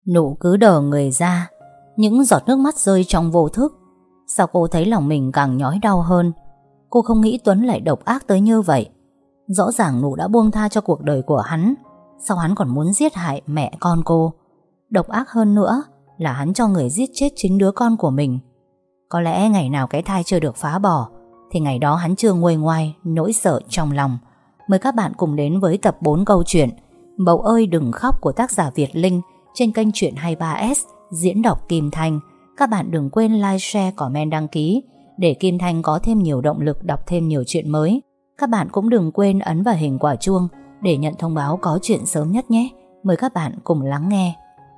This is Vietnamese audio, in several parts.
Nụ cứ đờ người ra, những giọt nước mắt rơi trong vô thức. Sao cô thấy lòng mình càng nhói đau hơn. Cô không nghĩ Tuấn lại độc ác tới như vậy. Rõ ràng Nụ đã buông tha cho cuộc đời của hắn, sao hắn còn muốn giết hại mẹ con cô. Độc ác hơn nữa là hắn cho người giết chết chính đứa con của mình. Có lẽ ngày nào cái thai chưa được phá bỏ thì ngày đó hắn chưa nguôi ngoai nỗi sợ trong lòng. Mời các bạn cùng đến với tập 4 câu chuyện Bầu ơi đừng khóc của tác giả Việt Linh trên kênh Chuyện 23S diễn đọc Kim Thanh. Các bạn đừng quên like, share, comment, đăng ký để Kim Thanh có thêm nhiều động lực đọc thêm nhiều chuyện mới. Các bạn cũng đừng quên ấn vào hình quả chuông để nhận thông báo có chuyện sớm nhất nhé. Mời các bạn cùng lắng nghe.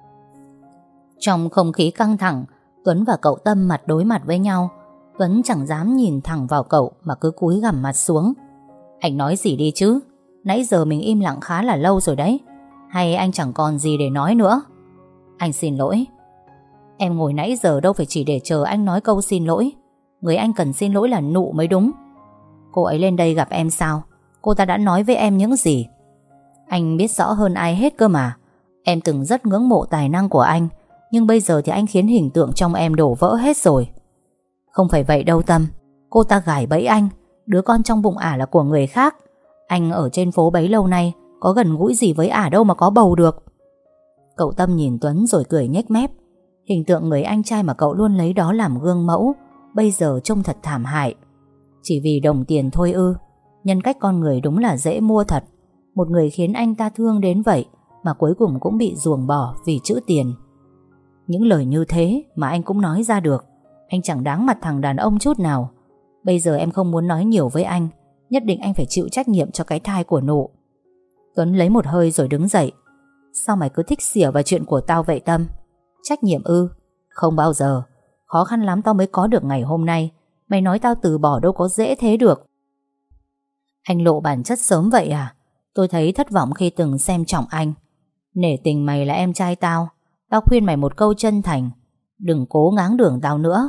Trong không khí căng thẳng, Tuấn và cậu Tâm mặt đối mặt với nhau. Tuấn chẳng dám nhìn thẳng vào cậu mà cứ cúi gằm mặt xuống. Anh nói gì đi chứ? Nãy giờ mình im lặng khá là lâu rồi đấy. Hay anh chẳng còn gì để nói nữa? Anh xin lỗi. Em ngồi nãy giờ đâu phải chỉ để chờ anh nói câu xin lỗi. Người anh cần xin lỗi là Nụ mới đúng. Cô ấy lên đây gặp em sao? Cô ta đã nói với em những gì? Anh biết rõ hơn ai hết cơ mà. Em từng rất ngưỡng mộ tài năng của anh, nhưng bây giờ thì anh khiến hình tượng trong em đổ vỡ hết rồi. Không phải vậy đâu Tâm. Cô ta gài bẫy anh. Đứa con trong bụng ả là của người khác. Anh ở trên phố bấy lâu nay có gần gũi gì với ả đâu mà có bầu được. Cậu Tâm nhìn Tuấn rồi cười nhếch mép. Hình tượng người anh trai mà cậu luôn lấy đó làm gương mẫu bây giờ trông thật thảm hại. Chỉ vì đồng tiền thôi ư? Nhân cách con người đúng là dễ mua thật. Một người khiến anh ta thương đến vậy mà cuối cùng cũng bị ruồng bỏ vì chữ tiền. Những lời như thế mà anh cũng nói ra được. Anh chẳng đáng mặt thằng đàn ông chút nào. Bây giờ em không muốn nói nhiều với anh. Nhất định anh phải chịu trách nhiệm cho cái thai của Nụ. Tuấn lấy một hơi rồi đứng dậy. Sao mày cứ thích xỉa vào chuyện của tao vậy Tâm? Trách nhiệm ư? Không bao giờ. Khó khăn lắm tao mới có được ngày hôm nay. Mày nói tao từ bỏ đâu có dễ thế được. Anh lộ bản chất sớm vậy à? Tôi thấy thất vọng khi từng xem trọng anh. Nể tình mày là em trai tao. Tao khuyên mày một câu chân thành. Đừng cố ngáng đường tao nữa.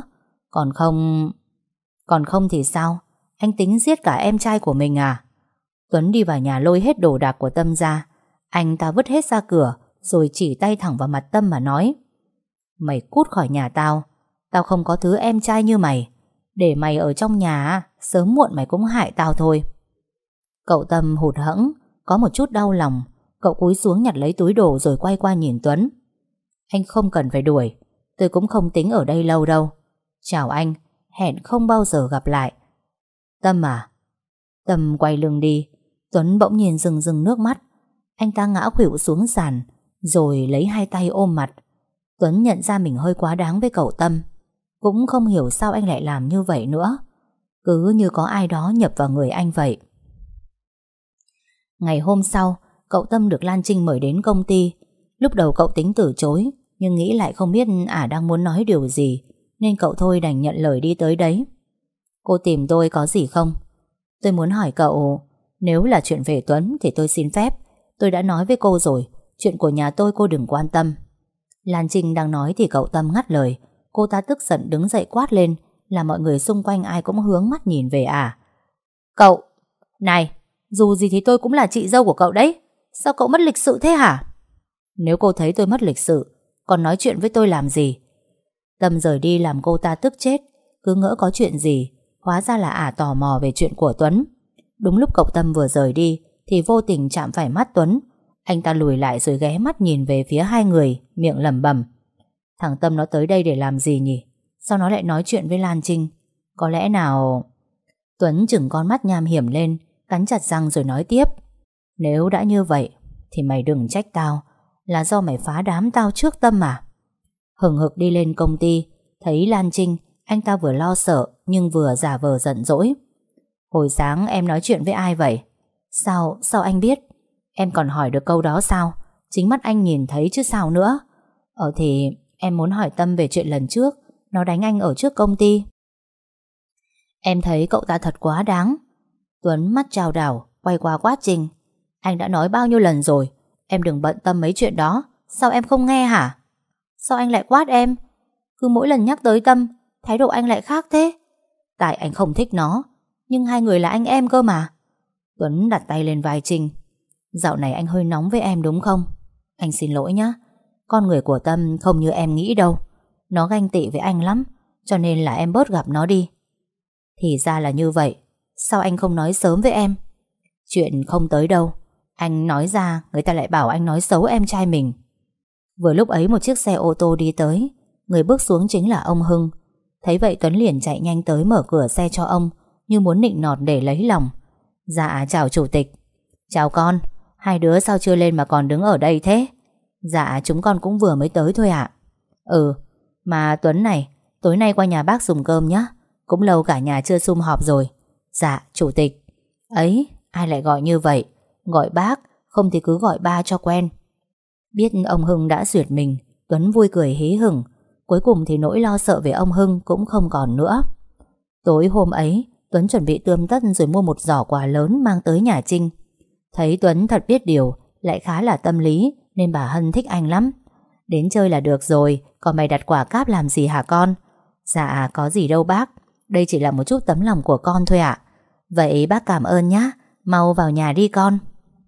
Còn không thì sao? Anh tính giết cả em trai của mình à? Tuấn đi vào nhà lôi hết đồ đạc của Tâm ra. Anh ta vứt hết ra cửa rồi chỉ tay thẳng vào mặt Tâm mà nói: Mày cút khỏi nhà tao. Tao không có thứ em trai như mày. Để mày ở trong nhà, sớm muộn mày cũng hại tao thôi. Cậu Tâm hụt hẫng, có một chút đau lòng. Cậu cúi xuống nhặt lấy túi đồ rồi quay qua nhìn Tuấn. Anh không cần phải đuổi. Tôi cũng không tính ở đây lâu đâu. Chào anh, hẹn không bao giờ gặp lại. Tâm à? Tâm quay lưng đi. Tuấn bỗng nhiên rưng rưng nước mắt. Anh ta ngã khuỵu xuống sàn rồi lấy hai tay ôm mặt. Tuấn nhận ra mình hơi quá đáng với cậu Tâm. Cũng không hiểu sao anh lại làm như vậy nữa. Cứ như có ai đó nhập vào người anh vậy. Ngày hôm sau, cậu Tâm được Lan Trinh mời đến công ty. Lúc đầu cậu tính từ chối, nhưng nghĩ lại không biết ả đang muốn nói điều gì, nên cậu thôi đành nhận lời đi tới đấy. Cô tìm tôi có gì không? Tôi muốn hỏi cậu, nếu là chuyện về Tuấn thì tôi xin phép. Tôi đã nói với cô rồi, chuyện của nhà tôi cô đừng quan tâm. Lan Trinh đang nói thì cậu Tâm ngắt lời. Cô ta tức giận đứng dậy quát lên, làm mọi người xung quanh ai cũng hướng mắt nhìn về ả. Cậu, này, dù gì thì tôi cũng là chị dâu của cậu đấy. Sao cậu mất lịch sự thế hả? Nếu cô thấy tôi mất lịch sự, còn nói chuyện với tôi làm gì? Tâm rời đi làm cô ta tức chết. Cứ ngỡ có chuyện gì, hóa ra là ả tò mò về chuyện của Tuấn. Đúng lúc cậu Tâm vừa rời đi thì vô tình chạm phải mắt Tuấn. Anh ta lùi lại rồi ghé mắt nhìn về phía hai người, miệng lẩm bẩm: Thằng Tâm nó tới đây để làm gì nhỉ? Sao nó lại nói chuyện với Lan Trinh? Có lẽ nào... Tuấn chừng con mắt nham hiểm lên, cắn chặt răng rồi nói tiếp: Nếu đã như vậy thì mày đừng trách tao. Là do mày phá đám tao trước Tâm à? Hừng hực đi lên công ty, thấy Lan Trinh, anh ta vừa lo sợ nhưng vừa giả vờ giận dỗi. Hồi sáng em nói chuyện với ai vậy? Sao anh biết? Em còn hỏi được câu đó sao? Chính mắt anh nhìn thấy chứ sao nữa. Thì em muốn hỏi Tâm về chuyện lần trước nó đánh anh ở trước công ty. Em thấy cậu ta thật quá đáng. Tuấn mắt trao đảo, quay qua quát Trinh: Anh đã nói bao nhiêu lần rồi, em đừng bận tâm mấy chuyện đó. Sao em không nghe hả? Sao anh lại quát em? Cứ mỗi lần nhắc tới Tâm, thái độ anh lại khác thế. Tại anh không thích nó, nhưng hai người là anh em cơ mà. Tuấn đặt tay lên vai Trinh: Dạo này anh hơi nóng với em đúng không? Anh xin lỗi nhé. Con người của Tâm không như em nghĩ đâu. Nó ganh tị với anh lắm, cho nên là em bớt gặp nó đi. Thì ra là như vậy. Sao anh không nói sớm với em? Chuyện không tới đâu. Anh nói ra người ta lại bảo anh nói xấu em trai mình. Vừa lúc ấy một chiếc xe ô tô đi tới. Người bước xuống chính là ông Hưng. Thấy vậy Tuấn liền chạy nhanh tới mở cửa xe cho ông, như muốn nịnh nọt để lấy lòng. Dạ chào chủ tịch. Chào con. Hai đứa sao chưa lên mà còn đứng ở đây thế? Dạ chúng con cũng vừa mới tới thôi ạ. Mà Tuấn này, tối nay qua nhà bác dùng cơm nhé. Cũng lâu cả nhà chưa sum họp rồi. Dạ chủ tịch. Ấy, ai lại gọi như vậy? Gọi bác, không thì cứ gọi ba cho quen. Biết ông Hưng đã duyệt mình, Tuấn vui cười hí hửng. Cuối cùng thì nỗi lo sợ về ông Hưng cũng không còn nữa. Tối hôm ấy, Tuấn chuẩn bị tươm tất rồi mua một giỏ quà lớn mang tới nhà Trinh. Thấy Tuấn thật biết điều, lại khá là tâm lý, nên bà Hân thích anh lắm. Đến chơi là được rồi, còn mày đặt quả cáp làm gì hả con? Dạ có gì đâu bác, đây chỉ là một chút tấm lòng của con thôi ạ. Vậy bác cảm ơn nhá, mau vào nhà đi con.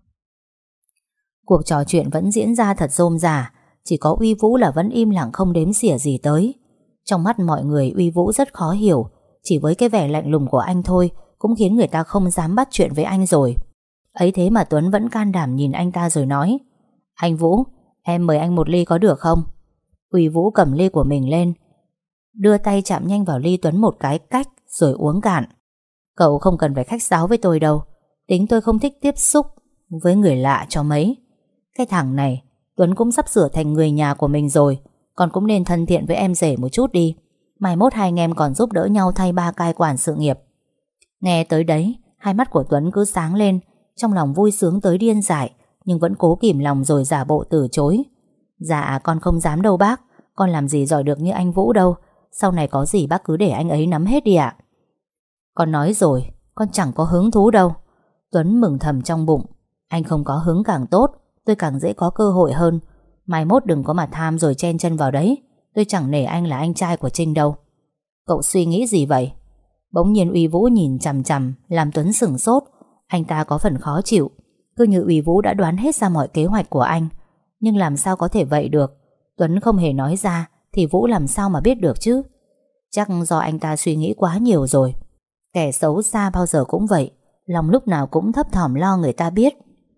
Cuộc trò chuyện vẫn diễn ra thật rôm rả. Chỉ có Uy Vũ là vẫn im lặng không đếm xỉa gì tới. Trong mắt mọi người Uy Vũ rất khó hiểu. Chỉ với cái vẻ lạnh lùng của anh thôi cũng khiến người ta không dám bắt chuyện với anh rồi. Ấy thế mà Tuấn vẫn can đảm nhìn anh ta rồi nói: Anh Vũ, em mời anh một ly có được không? Uy Vũ cầm ly của mình lên, đưa tay chạm nhanh vào ly Tuấn một cái cách rồi uống cạn. Cậu không cần phải khách sáo với tôi đâu. Tính tôi không thích tiếp xúc với người lạ cho mấy. Cái thằng này, Tuấn cũng sắp sửa thành người nhà của mình rồi, còn cũng nên thân thiện với em rể một chút đi. Mai mốt hai anh em còn giúp đỡ nhau thay ba cai quản sự nghiệp. Nghe tới đấy, hai mắt của Tuấn cứ sáng lên, trong lòng vui sướng tới điên dại, nhưng vẫn cố kìm lòng rồi giả bộ từ chối. Dạ con không dám đâu bác, con làm gì giỏi được như anh Vũ đâu. Sau này có gì bác cứ để anh ấy nắm hết đi ạ. Con nói rồi, con chẳng có hứng thú đâu. Tuấn mừng thầm trong bụng. Anh không có hứng càng tốt, tôi càng dễ có cơ hội hơn. Mai mốt đừng có mà tham rồi chen chân vào đấy. Tôi chẳng nể anh là anh trai của Trinh đâu. Cậu suy nghĩ gì vậy? Bỗng nhiên Uy Vũ nhìn chằm chằm, làm Tuấn sửng sốt. Anh ta có phần khó chịu. Cứ như Uy Vũ đã đoán hết ra mọi kế hoạch của anh. Nhưng làm sao có thể vậy được? Tuấn không hề nói ra thì Vũ làm sao mà biết được chứ? Chắc do anh ta suy nghĩ quá nhiều rồi. Kẻ xấu xa bao giờ cũng vậy, lòng lúc nào cũng thấp thỏm lo người ta biết.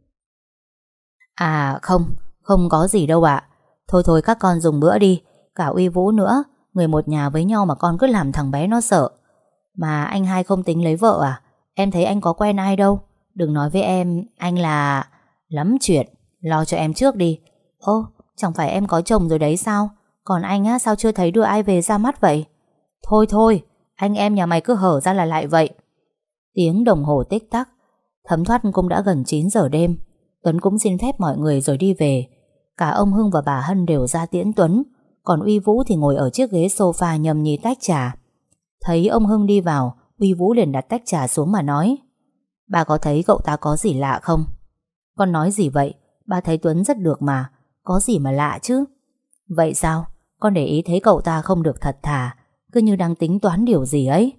À không có gì đâu ạ. Thôi các con dùng bữa đi. Cả Uy Vũ nữa, người một nhà với nhau mà con cứ làm thằng bé nó sợ. Mà anh hai không tính lấy vợ à? Em thấy anh có quen ai đâu. Đừng nói với em anh là... Lắm chuyện, lo cho em trước đi. Ô, chẳng phải em có chồng rồi đấy sao? Còn anh á, sao chưa thấy đưa ai về ra mắt vậy? Thôi, anh em nhà mày cứ hở ra là lại vậy. Tiếng đồng hồ tích tắc. Thấm thoát cũng đã gần 9 giờ đêm. Tuấn cũng xin phép mọi người rồi đi về. Cả ông Hưng và bà Hân đều ra tiễn Tuấn. Còn Uy Vũ thì ngồi ở chiếc ghế sofa nhâm nhi tách trà. Thấy ông Hưng đi vào, Uy Vũ liền đặt tách trà xuống mà nói: Bà có thấy cậu ta có gì lạ không? Con nói gì vậy? Bà thấy Tuấn rất được mà. Có gì mà lạ chứ? Vậy sao? Con để ý thấy cậu ta không được thật thà, cứ như đang tính toán điều gì ấy.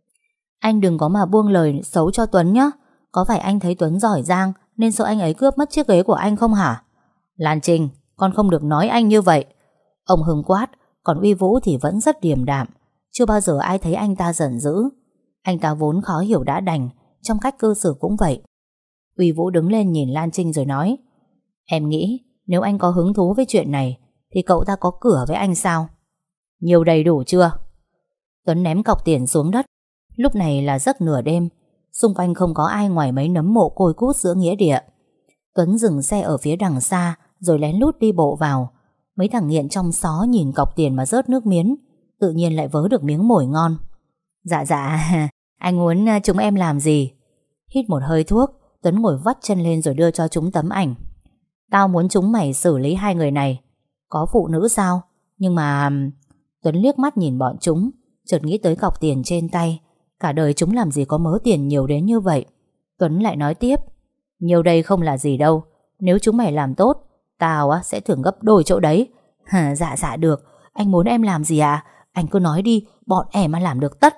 Anh đừng có mà buông lời xấu cho Tuấn nhé. Có phải anh thấy Tuấn giỏi giang nên sợ anh ấy cướp mất chiếc ghế của anh không hả? Lan Trinh, con không được nói anh như vậy. Ông Hưng quát. Còn Uy Vũ thì vẫn rất điềm đạm. Chưa bao giờ ai thấy anh ta giận dữ. Anh ta vốn khó hiểu đã đành, trong cách cư xử cũng vậy. Uy Vũ đứng lên nhìn Lan Trinh rồi nói: Em nghĩ nếu anh có hứng thú với chuyện này thì cậu ta có cửa với anh sao? Nhiều đầy đủ chưa? Tuấn ném cọc tiền xuống đất. Lúc này là giấc nửa đêm. Xung quanh không có ai ngoài mấy nấm mộ côi cút giữa nghĩa địa. Tuấn dừng xe ở phía đằng xa rồi lén lút đi bộ vào. Mấy thằng nghiện trong xó nhìn cọc tiền mà rớt nước miến, tự nhiên lại vớ được miếng mồi ngon. Dạ anh muốn chúng em làm gì? Hít một hơi thuốc, Tuấn ngồi vắt chân lên rồi đưa cho chúng tấm ảnh. Tao muốn chúng mày xử lý hai người này. Có phụ nữ sao? Nhưng mà... Tuấn liếc mắt nhìn bọn chúng, chợt nghĩ tới cọc tiền trên tay. Cả đời chúng làm gì có mớ tiền nhiều đến như vậy. Tuấn lại nói tiếp: Nhiều đây không là gì đâu. Nếu chúng mày làm tốt, tao sẽ thưởng gấp đôi chỗ đấy. Dạ được. Anh muốn em làm gì à? Anh cứ nói đi, bọn em mà làm được tất.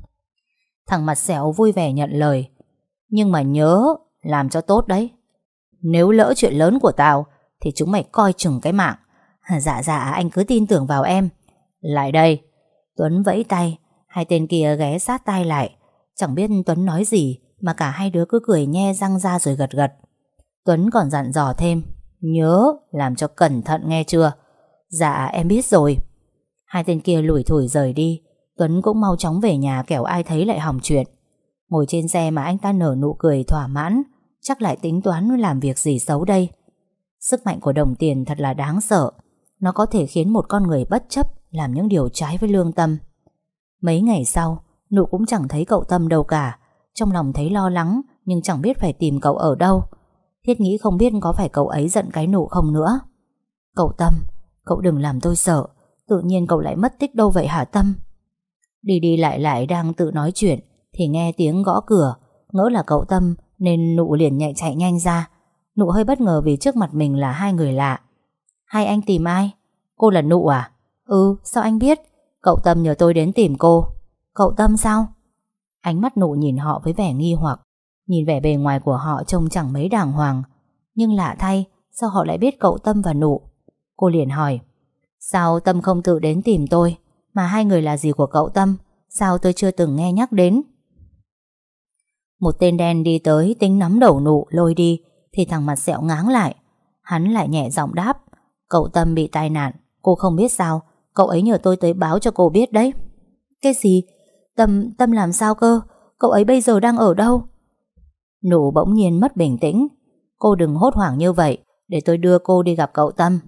Thằng mặt sẹo vui vẻ nhận lời. Nhưng mà nhớ làm cho tốt đấy. Nếu lỡ chuyện lớn của tao thì chúng mày coi chừng cái mạng. Dạ dạ, anh cứ tin tưởng vào em. Lại đây. Tuấn vẫy tay. Hai tên kia ghé sát tai lại. Chẳng biết Tuấn nói gì mà cả hai đứa cứ cười nhe răng ra rồi gật gật. Tuấn còn dặn dò thêm: nhớ làm cho cẩn thận nghe chưa? Dạ em biết rồi. Hai tên kia lủi thủi rời đi. Tuấn cũng mau chóng về nhà kẻo ai thấy lại hỏng chuyện. Ngồi trên xe mà anh ta nở nụ cười thỏa mãn. Chắc lại tính toán làm việc gì xấu đây. Sức mạnh của đồng tiền thật là đáng sợ. Nó có thể khiến một con người bất chấp làm những điều trái với lương tâm. Mấy ngày sau, Nụ cũng chẳng thấy cậu Tâm đâu cả. Trong lòng thấy lo lắng, nhưng chẳng biết phải tìm cậu ở đâu. Thiết nghĩ không biết có phải cậu ấy giận cái Nụ không nữa. Cậu Tâm, cậu đừng làm tôi sợ. Tự nhiên cậu lại mất tích đâu vậy hả Tâm? Đi đi lại lại đang tự nói chuyện thì nghe tiếng gõ cửa. Ngỡ là cậu Tâm nên Nụ liền chạy nhanh ra. Nụ hơi bất ngờ vì trước mặt mình là hai người lạ. Hai anh tìm ai? Cô là Nụ à? Ừ, sao anh biết? Cậu Tâm nhờ tôi đến tìm cô. Cậu Tâm sao? Ánh mắt Nụ nhìn họ với vẻ nghi hoặc. Nhìn vẻ bề ngoài của họ trông chẳng mấy đàng hoàng. Nhưng lạ thay, sao họ lại biết cậu Tâm và Nụ? Cô liền hỏi: sao Tâm không tự đến tìm tôi? Mà hai người là gì của cậu Tâm? Sao tôi chưa từng nghe nhắc đến? Một tên đen đi tới tính nắm đầu Nụ lôi đi, thì thằng mặt sẹo ngáng lại. Hắn lại nhẹ giọng đáp: cậu Tâm bị tai nạn, cô không biết sao? Cậu ấy nhờ tôi tới báo cho cô biết đấy. Cái gì? Tâm làm sao cơ? Cậu ấy bây giờ đang ở đâu? Nụ bỗng nhiên mất bình tĩnh. Cô đừng hốt hoảng như vậy, để tôi đưa cô đi gặp cậu Tâm.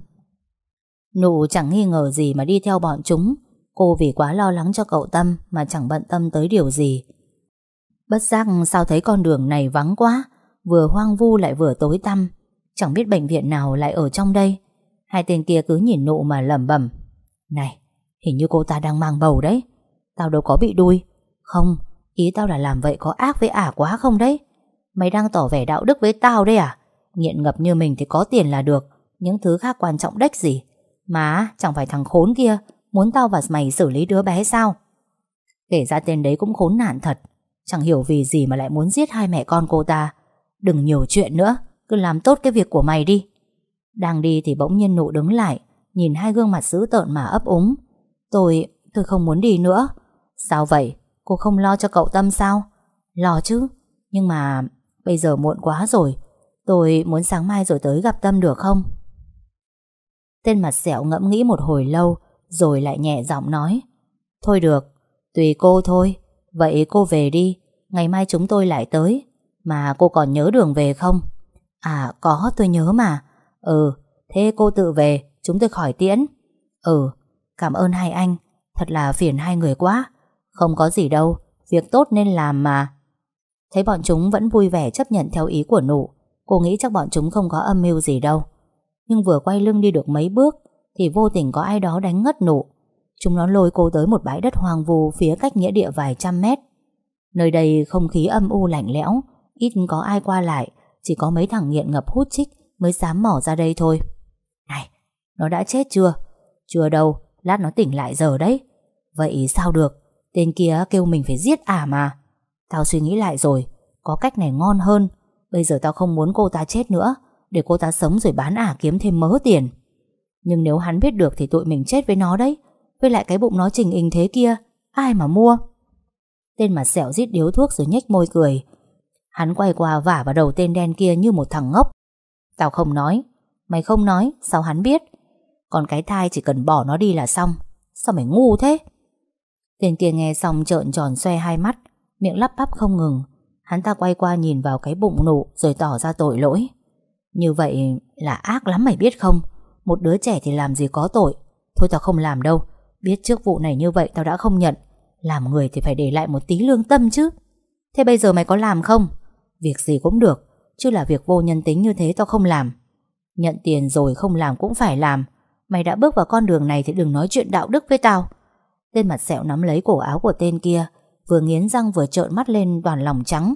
Nụ chẳng nghi ngờ gì mà đi theo bọn chúng. Cô vì quá lo lắng cho cậu Tâm mà chẳng bận tâm tới điều gì. Bất giác sao thấy con đường này vắng quá, vừa hoang vu lại vừa tối tăm. Chẳng biết bệnh viện nào lại ở trong đây. Hai tên kia cứ nhìn Nụ mà lẩm bẩm: này, hình như cô ta đang mang bầu đấy. Tao đâu có bị đuôi. Không, ý tao là làm vậy có ác với ả quá không đấy? Mày đang tỏ vẻ đạo đức với tao đấy à? Nghiện ngập như mình thì có tiền là được, những thứ khác quan trọng đếch gì. Mà chẳng phải thằng khốn kia muốn tao và mày xử lý đứa bé sao? Kể ra tên đấy cũng khốn nạn thật. Chẳng hiểu vì gì mà lại muốn giết hai mẹ con cô ta. Đừng nhiều chuyện nữa, cứ làm tốt cái việc của mày đi. Đang đi thì bỗng nhiên Nụ đứng lại, nhìn hai gương mặt dữ tợn mà ấp úng. Tôi không muốn đi nữa. Sao vậy? Cô không lo cho cậu Tâm sao? Lo chứ, nhưng mà bây giờ muộn quá rồi. Tôi muốn sáng mai rồi tới gặp Tâm được không? Tên mặt sẹo ngẫm nghĩ một hồi lâu, rồi lại nhẹ giọng nói: thôi được, tùy cô thôi. Vậy cô về đi, ngày mai chúng tôi lại tới. Mà cô còn nhớ đường về không? À có, tôi nhớ mà. Ừ, thế cô tự về, chúng tôi khỏi tiễn. Ừ, cảm ơn hai anh. Thật là phiền hai người quá. Không có gì đâu, việc tốt nên làm mà. Thấy bọn chúng vẫn vui vẻ chấp nhận theo ý của Nụ, cô nghĩ chắc bọn chúng không có âm mưu gì đâu. Nhưng vừa quay lưng đi được mấy bước thì vô tình có ai đó đánh ngất Nụ. Chúng nó lôi cô tới một bãi đất hoang vu phía cách nghĩa địa vài trăm mét. Nơi đây không khí âm u lạnh lẽo, ít có ai qua lại, chỉ có mấy thằng nghiện ngập hút chích mới dám mò ra đây thôi. Này, nó đã chết chưa? Chưa đâu, lát nó tỉnh lại giờ đấy. Vậy sao được? Tên kia kêu mình phải giết ả mà. Tao suy nghĩ lại rồi, có cách này ngon hơn. Bây giờ tao không muốn cô ta chết nữa, để cô ta sống rồi bán ả kiếm thêm mớ tiền. Nhưng nếu hắn biết được thì tụi mình chết với nó đấy. Với lại cái bụng nó trình hình thế kia, ai mà mua? Tên mặt sẹo rít điếu thuốc rồi nhếch môi cười. Hắn quay qua vả vào đầu tên đen kia như một thằng ngốc. Tao không nói. Mày không nói, sao hắn biết? Còn cái thai chỉ cần bỏ nó đi là xong. Sao mày ngu thế? Tên kia nghe xong trợn tròn xoe hai mắt, miệng lắp bắp không ngừng. Hắn ta quay qua nhìn vào cái bụng Nụ rồi tỏ ra tội lỗi. Như vậy là ác lắm mày biết không? Một đứa trẻ thì làm gì có tội. Thôi tao không làm đâu. Biết trước vụ này như vậy tao đã không nhận. Làm người thì phải để lại một tí lương tâm chứ. Thế bây giờ mày có làm không? Việc gì cũng được, chứ là việc vô nhân tính như thế tao không làm. Nhận tiền rồi không làm cũng phải làm. Mày đã bước vào con đường này thì đừng nói chuyện đạo đức với tao. Tên mặt sẹo nắm lấy cổ áo của tên kia, vừa nghiến răng vừa trợn mắt lên toàn lòng trắng.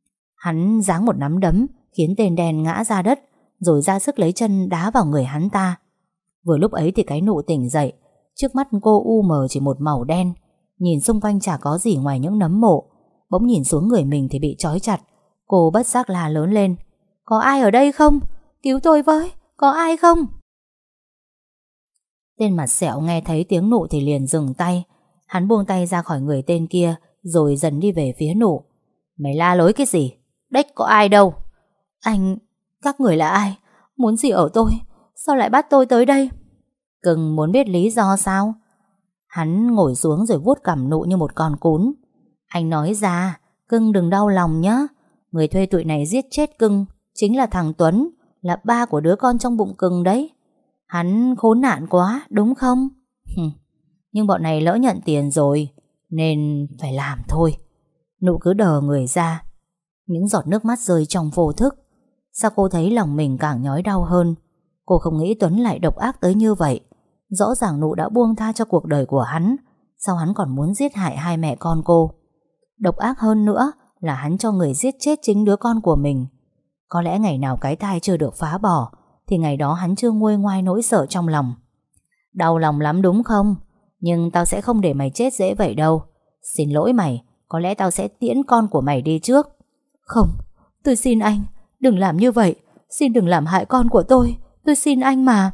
Hắn giáng một nắm đấm khiến tên đen ngã ra đất, rồi ra sức lấy chân đá vào người hắn ta. Vừa lúc ấy thì cái Nụ tỉnh dậy. Trước mắt cô u mờ chỉ một màu đen. Nhìn xung quanh chả có gì ngoài những nấm mộ. Bỗng nhìn xuống người mình thì bị trói chặt. Cô bất giác la lớn lên: có ai ở đây không? Cứu tôi với, có ai không? Tên mặt sẹo nghe thấy tiếng Nụ thì liền dừng tay. Hắn buông tay ra khỏi người tên kia, rồi dần đi về phía Nụ. Mày la lối cái gì? Đếch có ai đâu. Anh, các người là ai? Muốn gì ở tôi? Sao lại bắt tôi tới đây? Cưng muốn biết lý do sao? Hắn ngồi xuống rồi vuốt cằm Nụ như một con cún. Anh nói ra, cưng đừng đau lòng nhé. Người thuê tụi này giết chết cưng chính là thằng Tuấn, là ba của đứa con trong bụng cưng đấy. Hắn khốn nạn quá, đúng không? Nhưng bọn này lỡ nhận tiền rồi, nên phải làm thôi. Nụ cứ đờ người ra. Những giọt nước mắt rơi trong vô thức. Sao cô thấy lòng mình càng nhói đau hơn? Cô không nghĩ Tuấn lại độc ác tới như vậy. Rõ ràng Nụ đã buông tha cho cuộc đời của hắn. Sao hắn còn muốn giết hại hai mẹ con cô? Độc ác hơn nữa là hắn cho người giết chết chính đứa con của mình. Có lẽ ngày nào cái thai chưa được phá bỏ thì ngày đó hắn chưa nguôi ngoai nỗi sợ trong lòng. Đau lòng lắm đúng không? Nhưng tao sẽ không để mày chết dễ vậy đâu. Xin lỗi mày, có lẽ tao sẽ tiễn con của mày đi trước. Không, tôi xin anh, đừng làm như vậy. Xin đừng làm hại con của tôi xin anh mà.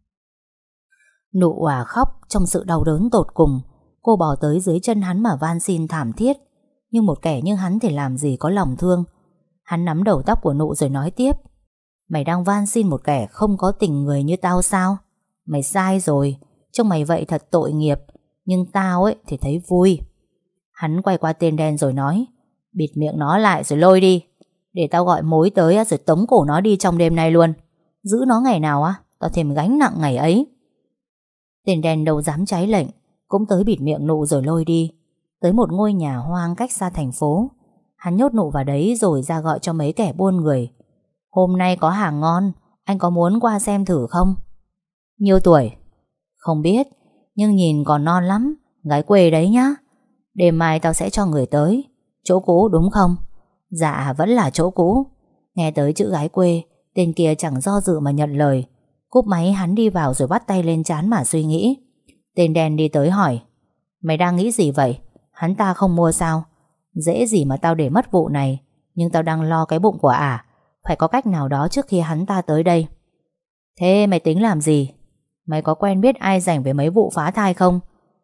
Nụ òa khóc trong sự đau đớn tột cùng. Cô bò tới dưới chân hắn mà van xin thảm thiết. Nhưng một kẻ như hắn thì làm gì có lòng thương. Hắn nắm đầu tóc của Nụ rồi nói tiếp. Mày đang van xin một kẻ không có tình người như tao sao? Mày sai rồi. Trông mày vậy thật tội nghiệp. Nhưng tao thì thấy vui. Hắn quay qua tên đen rồi nói. Bịt miệng nó lại rồi lôi đi. Để tao gọi mối tới rồi tống cổ nó đi trong đêm nay luôn. Giữ nó ngày nào tao thêm gánh nặng ngày ấy. Tên đen đâu dám trái lệnh, cũng tới bịt miệng Nụ rồi lôi đi. Tới một ngôi nhà hoang cách xa thành phố. Hắn nhốt Nụ vào đấy rồi ra gọi cho mấy kẻ buôn người. Hôm nay có hàng ngon, anh có muốn qua xem thử không? Nhiêu tuổi? Không biết, nhưng nhìn còn non lắm. Gái quê đấy nhá. Đêm mai tao sẽ cho người tới. Chỗ cũ đúng không? Dạ vẫn là chỗ cũ. Nghe tới chữ gái quê, tên kia chẳng do dự mà nhận lời. Cúp máy hắn đi vào rồi bắt tay lên trán mà suy nghĩ. Tên đen đi tới hỏi. Mày đang nghĩ gì vậy? Hắn ta không mua sao? Dễ gì mà tao để mất vụ này. Nhưng tao đang lo cái bụng của ả. Phải có cách nào đó trước khi hắn ta tới đây. Thế mày tính làm gì? Mày có quen biết ai rảnh về mấy vụ phá thai không?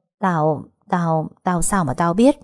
Tao sao mà tao biết?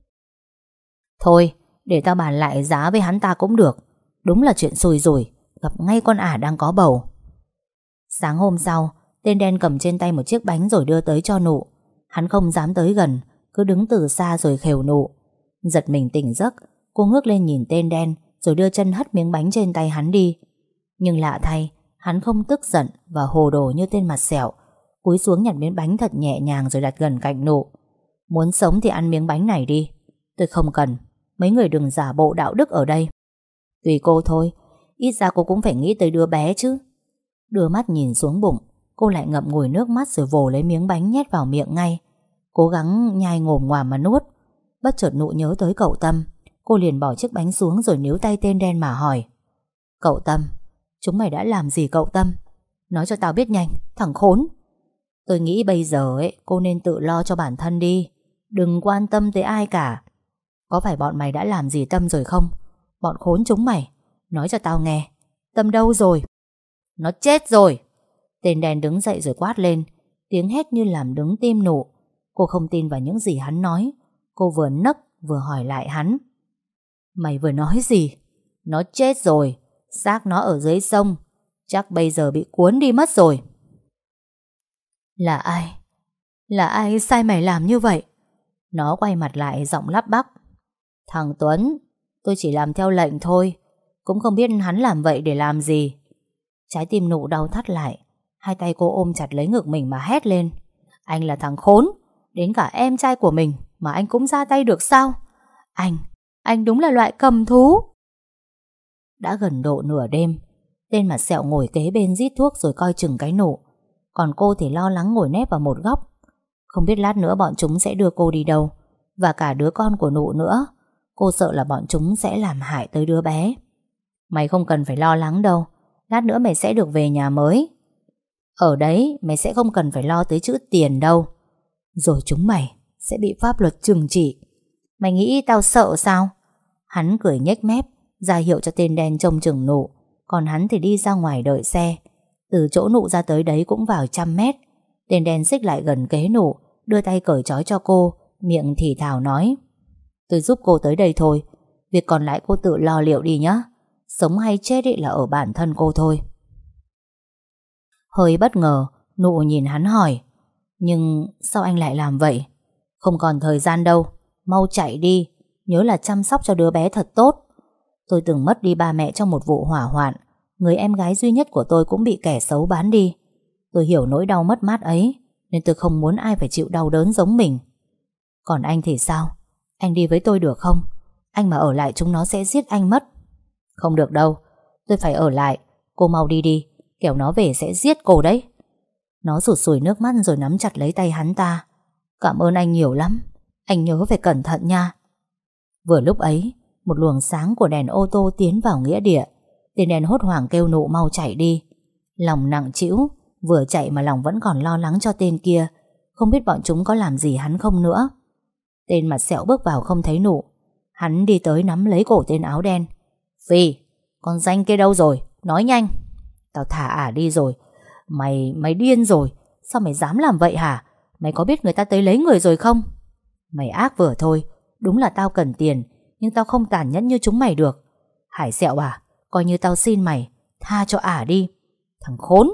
Thôi, để tao bàn lại giá với hắn ta cũng được. Đúng là chuyện xui rủi. Gặp ngay con ả đang có bầu. Sáng hôm sau, tên đen cầm trên tay một chiếc bánh rồi đưa tới cho Nụ. Hắn không dám tới gần, cứ đứng từ xa rồi khều Nụ. Giật mình tỉnh giấc, cô ngước lên nhìn tên đen rồi đưa chân hất miếng bánh trên tay hắn đi. Nhưng lạ thay, hắn không tức giận và hồ đồ như tên mặt sẹo. Cúi xuống nhặt miếng bánh thật nhẹ nhàng rồi đặt gần cạnh Nụ. Muốn sống thì ăn miếng bánh này đi. Tôi không cần. Mấy người đừng giả bộ đạo đức ở đây. Tùy cô thôi. Ít ra cô cũng phải nghĩ tới đứa bé chứ. Đưa mắt nhìn xuống bụng, cô lại ngậm ngùi nước mắt rồi vồ lấy miếng bánh nhét vào miệng ngay. Cố gắng nhai ngồm ngoàm mà nuốt. Bất chợt Nụ nhớ tới cậu Tâm. Cô liền bỏ chiếc bánh xuống rồi níu tay tên đen mà hỏi. Cậu Tâm, chúng mày đã làm gì cậu Tâm? Nói cho tao biết nhanh, thằng khốn. Tôi nghĩ bây giờ cô nên tự lo cho bản thân đi. Đừng quan tâm tới ai cả. Có phải bọn mày đã làm gì Tâm rồi không? Bọn khốn chúng mày. Nói cho tao nghe. Tâm đâu rồi? Nó chết rồi. Tên đen đứng dậy rồi quát lên. Tiếng hét như làm đứng tim Nụ. Cô không tin vào những gì hắn nói. Cô vừa nấc vừa hỏi lại hắn. Mày vừa nói gì? Nó chết rồi. Xác nó ở dưới sông. Chắc bây giờ bị cuốn đi mất rồi. Là ai? Là ai sai mày làm như vậy? Nó quay mặt lại giọng lắp bắp. Thằng Tuấn. Tôi chỉ làm theo lệnh thôi. Cũng không biết hắn làm vậy để làm gì. Trái tim Nụ đau thắt lại. Hai tay cô ôm chặt lấy ngực mình mà hét lên. Anh là thằng khốn. Đến cả em trai của mình mà anh cũng ra tay được sao? Anh đúng là loại cầm thú. Đã gần độ nửa đêm. Tên mặt sẹo ngồi kế bên rít thuốc rồi coi chừng cái Nụ. Còn cô thì lo lắng ngồi nép vào một góc. Không biết lát nữa bọn chúng sẽ đưa cô đi đâu. Và cả đứa con của Nụ nữa. Cô sợ là bọn chúng sẽ làm hại tới đứa bé. Mày không cần phải lo lắng đâu. Lát nữa mày sẽ được về nhà mới. Ở đấy mày sẽ không cần phải lo tới chữ tiền đâu. Rồi chúng mày sẽ bị pháp luật trừng trị. Mày nghĩ tao sợ sao? Hắn cười nhếch mép, ra hiệu cho tên đen trông chừng Nụ. Còn hắn thì đi ra ngoài đợi xe. Từ chỗ Nụ ra tới đấy cũng vào 100 mét. Tên đen xích lại gần kế Nụ, đưa tay cởi trói cho cô, miệng thì thào nói: tôi giúp cô tới đây thôi, việc còn lại cô tự lo liệu đi nhé. Sống hay chết là ở bản thân cô thôi. Hơi bất ngờ, Nụ nhìn hắn hỏi: nhưng sao anh lại làm vậy? Không còn thời gian đâu, mau chạy đi, nhớ là chăm sóc cho đứa bé thật tốt. Tôi từng mất đi ba mẹ trong một vụ hỏa hoạn, người em gái duy nhất của tôi cũng bị kẻ xấu bán đi. Tôi hiểu nỗi đau mất mát ấy, nên tôi không muốn ai phải chịu đau đớn giống mình. Còn anh thì sao? Anh đi với tôi được không? Anh mà ở lại chúng nó sẽ giết anh mất. Không được đâu, tôi phải ở lại. Cô mau đi đi, kẻo nó về sẽ giết cô đấy. Nó sụt sùi nước mắt rồi nắm chặt lấy tay hắn ta. Cảm ơn anh nhiều lắm, anh nhớ phải cẩn thận nha. Vừa lúc ấy, một luồng sáng của đèn ô tô tiến vào nghĩa địa. Tên đèn hốt hoảng kêu Nụ mau chạy đi. Lòng nặng trĩu, vừa chạy mà lòng vẫn còn lo lắng cho tên kia, không biết bọn chúng có làm gì hắn không nữa. Tên mặt sẹo bước vào không thấy Nụ. Hắn đi tới nắm lấy cổ tên áo đen. Phi, con danh kia đâu rồi? Nói nhanh. Tao thả ả đi rồi. Mày điên rồi. Sao mày dám làm vậy hả? Mày có biết người ta tới lấy người rồi không? Mày ác vừa thôi. Đúng là tao cần tiền, nhưng tao không tàn nhẫn như chúng mày được. Hải Sẹo à, coi như tao xin mày, tha cho ả đi. Thằng khốn.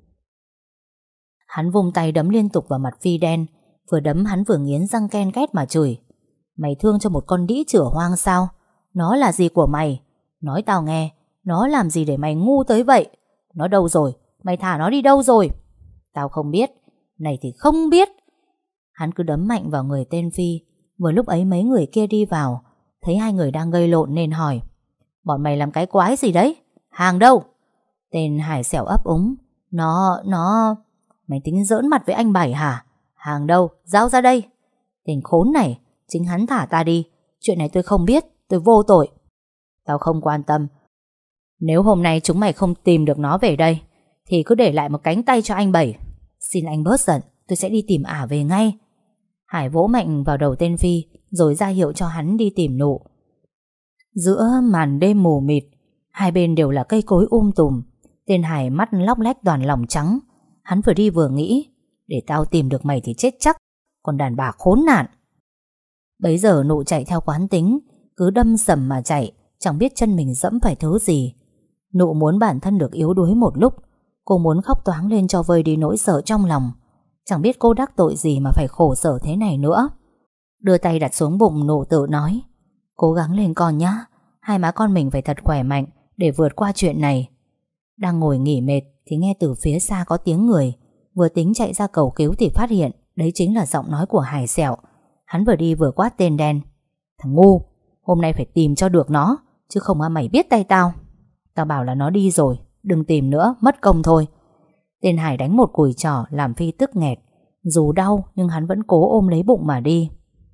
Hắn vung tay đấm liên tục vào mặt Phi đen. Vừa đấm hắn vừa nghiến răng ken két mà chửi: mày thương cho một con đĩ chửa hoang sao? Nó là gì của mày? Nói tao nghe, nó làm gì để mày ngu tới vậy? Nó đâu rồi? Mày thả nó đi đâu rồi? Tao không biết. Này thì không biết. Hắn cứ đấm mạnh vào người tên Phi. Vừa lúc ấy mấy người kia đi vào, thấy hai người đang gây lộn nên hỏi: bọn mày làm cái quái gì đấy? Hàng đâu? Tên Hải Sẹo ấp úng: Nó... Mày tính giỡn mặt với anh Bảy hả? Hàng đâu? Giao ra đây. Tên khốn này, chính hắn thả ta đi. Chuyện này tôi không biết, tôi vô tội. Tao không quan tâm. Nếu hôm nay chúng mày không tìm được nó về đây, thì cứ để lại một cánh tay cho anh Bảy. Xin anh bớt giận, tôi sẽ đi tìm ả về ngay. Hải vỗ mạnh vào đầu tên Phi, rồi ra hiệu cho hắn đi tìm Nụ. Giữa màn đêm mù mịt, hai bên đều là cây cối tùm. Tên Hải mắt lóc lách toàn lòng trắng. Hắn vừa đi vừa nghĩ: để tao tìm được mày thì chết chắc, còn đàn bà khốn nạn. Bấy giờ Nụ chạy theo quán tính, cứ đâm sầm mà chạy, chẳng biết chân mình dẫm phải thứ gì. Nụ muốn bản thân được yếu đuối một lúc. Cô muốn khóc toáng lên cho vơi đi nỗi sợ trong lòng. Chẳng biết cô đắc tội gì mà phải khổ sở thế này nữa. Đưa tay đặt xuống bụng, Nụ tự nói: cố gắng lên con nhá. Hai má con mình phải thật khỏe mạnh để vượt qua chuyện này. Đang ngồi nghỉ mệt thì nghe từ phía xa có tiếng người. Vừa tính chạy ra cầu cứu thì phát hiện đấy chính là giọng nói của Hải Sẹo. Hắn vừa đi vừa quát tên đen: thằng ngu, hôm nay phải tìm cho được nó, chứ không mày biết tay tao. Tao bảo là nó đi rồi, đừng tìm nữa, mất công thôi. Tên Hải đánh một cùi trỏ làm Phi tức nghẹt. Dù đau nhưng hắn vẫn cố ôm lấy bụng mà đi.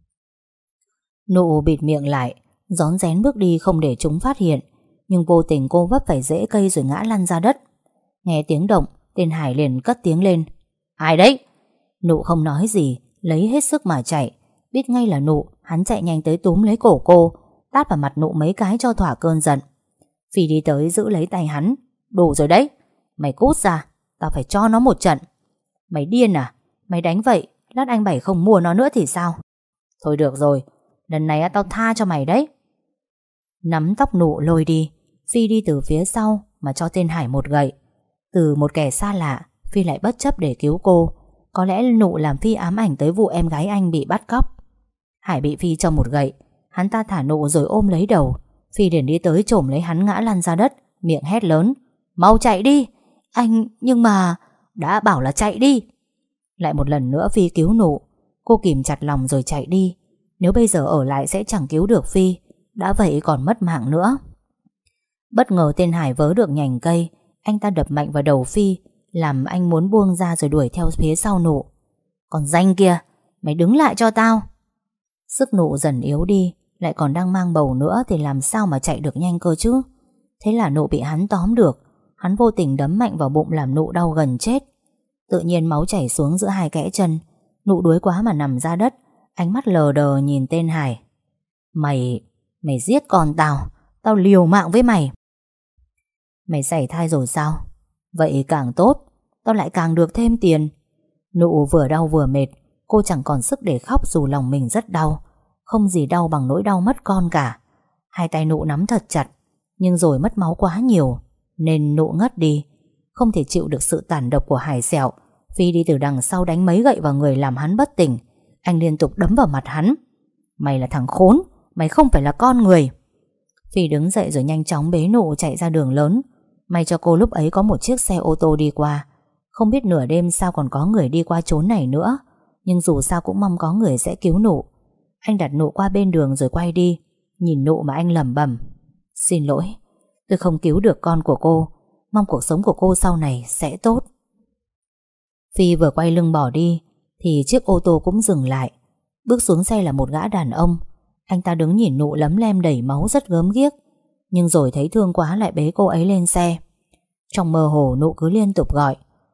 Nụ bịt miệng lại, rón rén bước đi không để chúng phát hiện. Nhưng vô tình cô vấp phải rễ cây rồi ngã lăn ra đất. Nghe tiếng động, tên Hải liền cất tiếng lên: ai đấy? Nụ không nói gì, lấy hết sức mà chạy. Biết ngay là Nụ, hắn chạy nhanh tới túm lấy cổ cô, tát vào mặt Nụ mấy cái cho thỏa cơn giận. Phi đi tới giữ lấy tay hắn: đủ rồi đấy, mày cút ra, tao phải cho nó một trận. Mày điên à? Mày đánh vậy, lát anh Bảy không mua nó nữa thì sao? Thôi được rồi, lần này tao tha cho mày đấy. Nắm tóc Nụ lôi đi. Phi đi từ phía sau mà cho tên Hải một gậy. Từ một kẻ xa lạ, Phi lại bất chấp để cứu cô. Có lẽ Nụ làm Phi ám ảnh tới vụ em gái anh bị bắt cóc. Hải bị Phi cho một gậy. Hắn ta thả Nụ rồi ôm lấy đầu. Phi liền đi tới chồm lấy hắn ngã lăn ra đất, miệng hét lớn: mau chạy đi. Anh, nhưng mà... đã bảo là chạy đi. Lại một lần nữa Phi cứu Nụ. Cô kìm chặt lòng rồi chạy đi. Nếu bây giờ ở lại sẽ chẳng cứu được Phi, đã vậy còn mất mạng nữa. Bất ngờ tên Hải vớ được nhành cây. Anh ta đập mạnh vào đầu Phi, làm anh muốn buông ra rồi đuổi theo phía sau Nụ. Còn danh kia, mày đứng lại cho tao. Sức Nụ dần yếu đi, lại còn đang mang bầu nữa thì làm sao mà chạy được nhanh cơ chứ. Thế là Nụ bị hắn tóm được. Hắn vô tình đấm mạnh vào bụng làm Nụ đau gần chết. Tự nhiên máu chảy xuống giữa hai kẽ chân. Nụ đuối quá mà nằm ra đất, ánh mắt lờ đờ nhìn tên Hải. Mày giết con tao, tao liều mạng với mày. Mày sảy thai rồi sao? Vậy càng tốt, tao lại càng được thêm tiền. Nụ vừa đau vừa mệt, cô chẳng còn sức để khóc dù lòng mình rất đau. Không gì đau bằng nỗi đau mất con cả. Hai tay Nụ nắm thật chặt, nhưng rồi mất máu quá nhiều nên Nụ ngất đi. Không thể chịu được sự tàn độc của Hải Sẹo, Phi đi từ đằng sau đánh mấy gậy vào người làm hắn bất tỉnh. Anh liên tục đấm vào mặt hắn. Mày là thằng khốn, mày không phải là con người. Phi đứng dậy rồi nhanh chóng bế Nụ chạy ra đường lớn. May cho cô lúc ấy có một chiếc xe ô tô đi qua. Không biết nửa đêm sao còn có người đi qua chốn này nữa, nhưng dù sao cũng mong có người sẽ cứu Nụ. Anh đặt Nụ qua bên đường rồi quay đi. Nhìn Nụ mà anh lẩm bẩm: Xin lỗi, tôi không cứu được con của cô. Mong cuộc sống của cô sau này sẽ tốt. Phi vừa quay lưng bỏ đi thì chiếc ô tô cũng dừng lại. Bước xuống xe là một gã đàn ông. Anh ta đứng nhìn Nụ lấm lem đầy máu rất gớm ghiếc, nhưng rồi thấy thương quá lại bế cô ấy lên xe. Trong mơ hồ Nụ cứ liên tục gọi: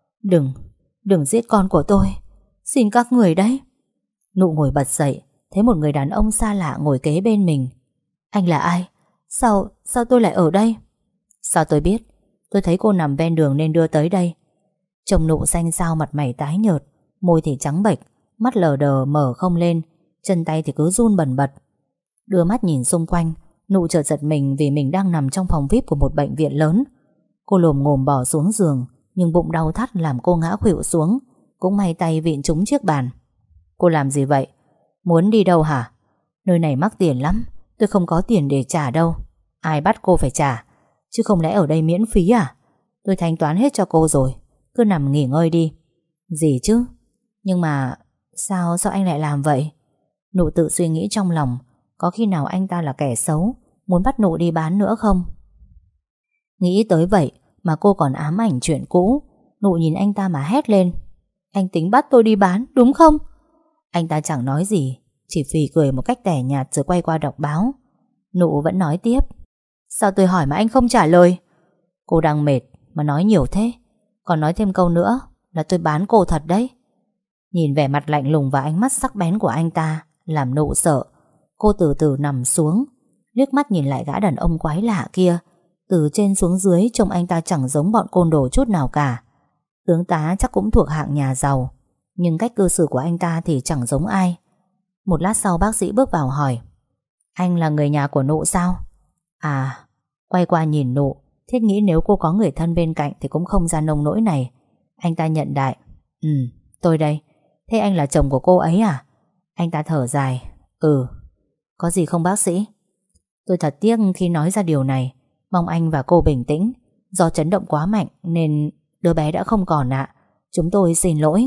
Đừng giết con của tôi, xin các người đấy. Nụ ngồi bật dậy, thấy một người đàn ông xa lạ ngồi kế bên mình. Anh là ai? Sao tôi lại ở đây? Sao tôi biết? Tôi thấy cô nằm ven đường nên đưa tới đây. Trông Nụ xanh xao, mặt mày tái nhợt, môi thì trắng bệch, mắt lờ đờ mở không lên, chân tay thì cứ run bần bật. Đưa mắt nhìn xung quanh, Nụ chợt giật mình vì mình đang nằm trong phòng VIP của một bệnh viện lớn. Cô lồm ngồm bỏ xuống giường, nhưng bụng đau thắt làm cô ngã khuỵu xuống. Cũng may tay vịn trúng chiếc bàn. Cô làm gì vậy? Muốn đi đâu hả? Nơi này mắc tiền lắm, tôi không có tiền để trả đâu. Ai bắt cô phải trả? Chứ không lẽ ở đây miễn phí à? Tôi thanh toán hết cho cô rồi, cứ nằm nghỉ ngơi đi. Gì chứ? Nhưng mà sao anh lại làm vậy? Nụ tự suy nghĩ trong lòng, có khi nào anh ta là kẻ xấu, muốn bắt Nụ đi bán nữa không? Nghĩ tới vậy mà cô còn ám ảnh chuyện cũ. Nụ nhìn anh ta mà hét lên: Anh tính bắt tôi đi bán đúng không? Anh ta chẳng nói gì, chỉ phì cười một cách tẻ nhạt rồi quay qua đọc báo. Nụ vẫn nói tiếp: Sao tôi hỏi mà anh không trả lời? Cô đang mệt mà nói nhiều thế. Còn nói thêm câu nữa là tôi bán cô thật đấy. Nhìn vẻ mặt lạnh lùng và ánh mắt sắc bén của anh ta làm Nụ sợ. Cô từ từ nằm xuống, liếc mắt nhìn lại gã đàn ông quái lạ kia. Từ trên xuống dưới trông anh ta chẳng giống bọn côn đồ chút nào cả. Tướng tá chắc cũng thuộc hạng nhà giàu, nhưng cách cư xử của anh ta thì chẳng giống ai. Một lát sau bác sĩ bước vào hỏi: Anh là người nhà của Nụ sao? À. Quay qua nhìn Nụ, thiết nghĩ nếu cô có người thân bên cạnh thì cũng không ra nông nỗi này. Anh ta nhận đại: Tôi đây. Thế anh là chồng của cô ấy à? Anh ta thở dài: Có gì không bác sĩ? Tôi thật tiếc khi nói ra điều này. Mong anh và cô bình tĩnh. Do chấn động quá mạnh nên đứa bé đã không còn ạ. Chúng tôi xin lỗi.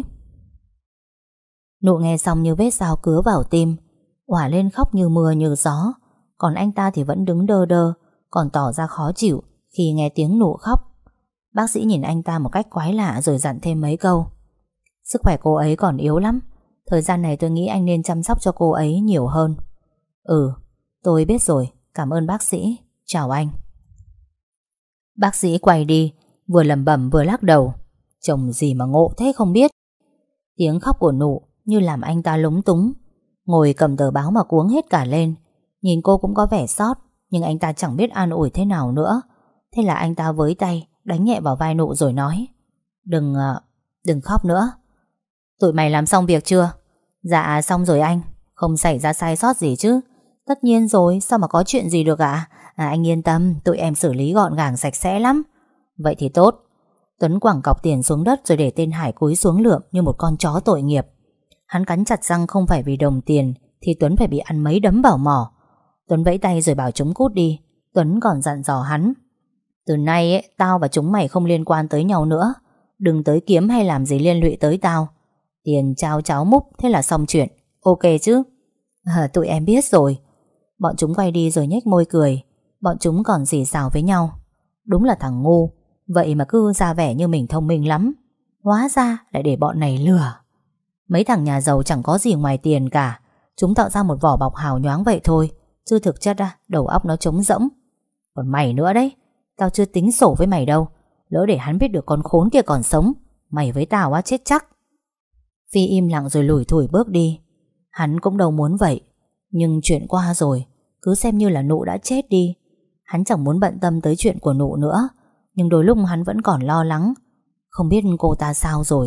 Nụ nghe xong như vết dao cứa vào tim, òa lên khóc như mưa như gió. Còn anh ta thì vẫn đứng đơ đơ, còn tỏ ra khó chịu khi nghe tiếng Nụ khóc. Bác sĩ nhìn anh ta một cách quái lạ rồi dặn thêm mấy câu: Sức khỏe cô ấy còn yếu lắm, thời gian này tôi nghĩ anh nên chăm sóc cho cô ấy nhiều hơn. Tôi biết rồi, cảm ơn bác sĩ. Chào anh. Bác sĩ quay đi, vừa lẩm bẩm vừa lắc đầu. Chồng gì mà ngộ thế không biết. Tiếng khóc của Nụ như làm anh ta lúng túng, ngồi cầm tờ báo mà cuống hết cả lên. Nhìn cô cũng có vẻ xót, nhưng anh ta chẳng biết an ủi thế nào nữa. Thế là anh ta với tay đánh nhẹ vào vai Nụ rồi nói: Đừng khóc nữa. Tụi mày làm xong việc chưa? Dạ xong rồi anh. Không xảy ra sai sót gì chứ? Tất nhiên rồi, sao mà có chuyện gì được ạ? Anh yên tâm, tụi em xử lý gọn gàng sạch sẽ lắm. Vậy thì tốt. Tuấn quẳng cọc tiền xuống đất rồi để tên Hải cúi xuống lượm như một con chó tội nghiệp. Hắn cắn chặt răng, không phải vì đồng tiền thì Tuấn phải bị ăn mấy đấm vào mỏ. Tuấn vẫy tay rồi bảo chúng cút đi. Tuấn còn dặn dò hắn: Từ nay ấy, tao và chúng mày không liên quan tới nhau nữa. Đừng tới kiếm hay làm gì liên lụy tới tao. Tiền trao cháo múc, thế là xong chuyện. Ok chứ? Tụi em biết rồi. Bọn chúng quay đi rồi nhếch môi cười. Bọn chúng còn xì xào với nhau: Đúng là thằng ngu, vậy mà cứ ra vẻ như mình thông minh lắm, hóa ra lại để bọn này lừa. Mấy thằng nhà giàu chẳng có gì ngoài tiền cả. Chúng tạo ra một vỏ bọc hào nhoáng vậy thôi, chứ thực chất đầu óc nó trống rỗng. Còn mày nữa đấy, tao chưa tính sổ với mày đâu. Lỡ để hắn biết được con khốn kia còn sống, mày với tao chết chắc. Phi im lặng rồi lủi thủi bước đi. Hắn cũng đâu muốn vậy, nhưng chuyện qua rồi, cứ xem như là Nụ đã chết đi. Hắn chẳng muốn bận tâm tới chuyện của Nụ nữa, nhưng đôi lúc hắn vẫn còn lo lắng. Không biết cô ta sao rồi.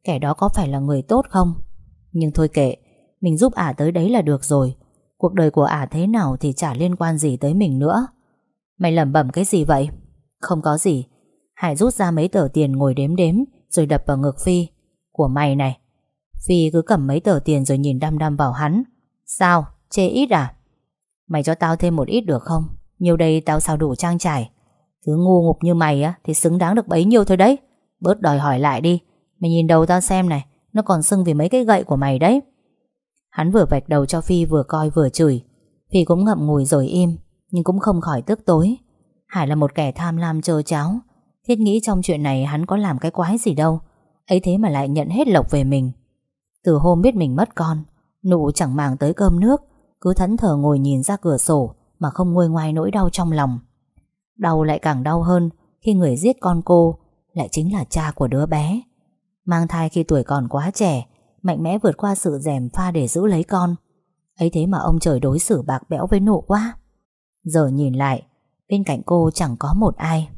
kẻ đó có phải là người tốt không. Nhưng thôi kệ, mình giúp ả tới đấy là được rồi. Cuộc đời của ả thế nào thì chả liên quan gì tới mình nữa. Mày lẩm bẩm cái gì vậy? Không có gì. Hải rút ra mấy tờ tiền ngồi đếm đếm rồi đập vào ngực Phi. Của mày này. Phi cứ cầm mấy tờ tiền rồi nhìn đăm đăm vào hắn. Sao? Chê ít à? Mày cho tao thêm một ít được không? Nhiêu đây tao sao đủ trang trải. Thứ ngu ngục như mày á thì xứng đáng được bấy nhiêu thôi đấy. Bớt đòi hỏi lại đi. Mày nhìn đầu tao xem này, nó còn sưng vì mấy cái gậy của mày đấy. Hắn vừa vạch đầu cho Phi vừa coi vừa chửi. Phi cũng ngậm ngùi rồi im, nhưng cũng không khỏi tức tối. Hải là một kẻ tham lam trơ tráo. Thiết nghĩ trong chuyện này hắn có làm cái quái gì đâu, ấy thế mà lại nhận hết lộc về mình. Từ hôm biết mình mất con, Nụ chẳng màng tới cơm nước, cứ thẫn thờ ngồi nhìn ra cửa sổ mà không nguôi ngoai nỗi đau trong lòng. Đau lại càng đau hơn khi người giết con cô lại chính là cha của đứa bé. Mang thai khi tuổi còn quá trẻ, mạnh mẽ vượt qua sự gièm pha để giữ lấy con. Ấy thế mà ông trời đối xử bạc bẽo với Nụ quá. Giờ nhìn lại, bên cạnh cô chẳng có một ai.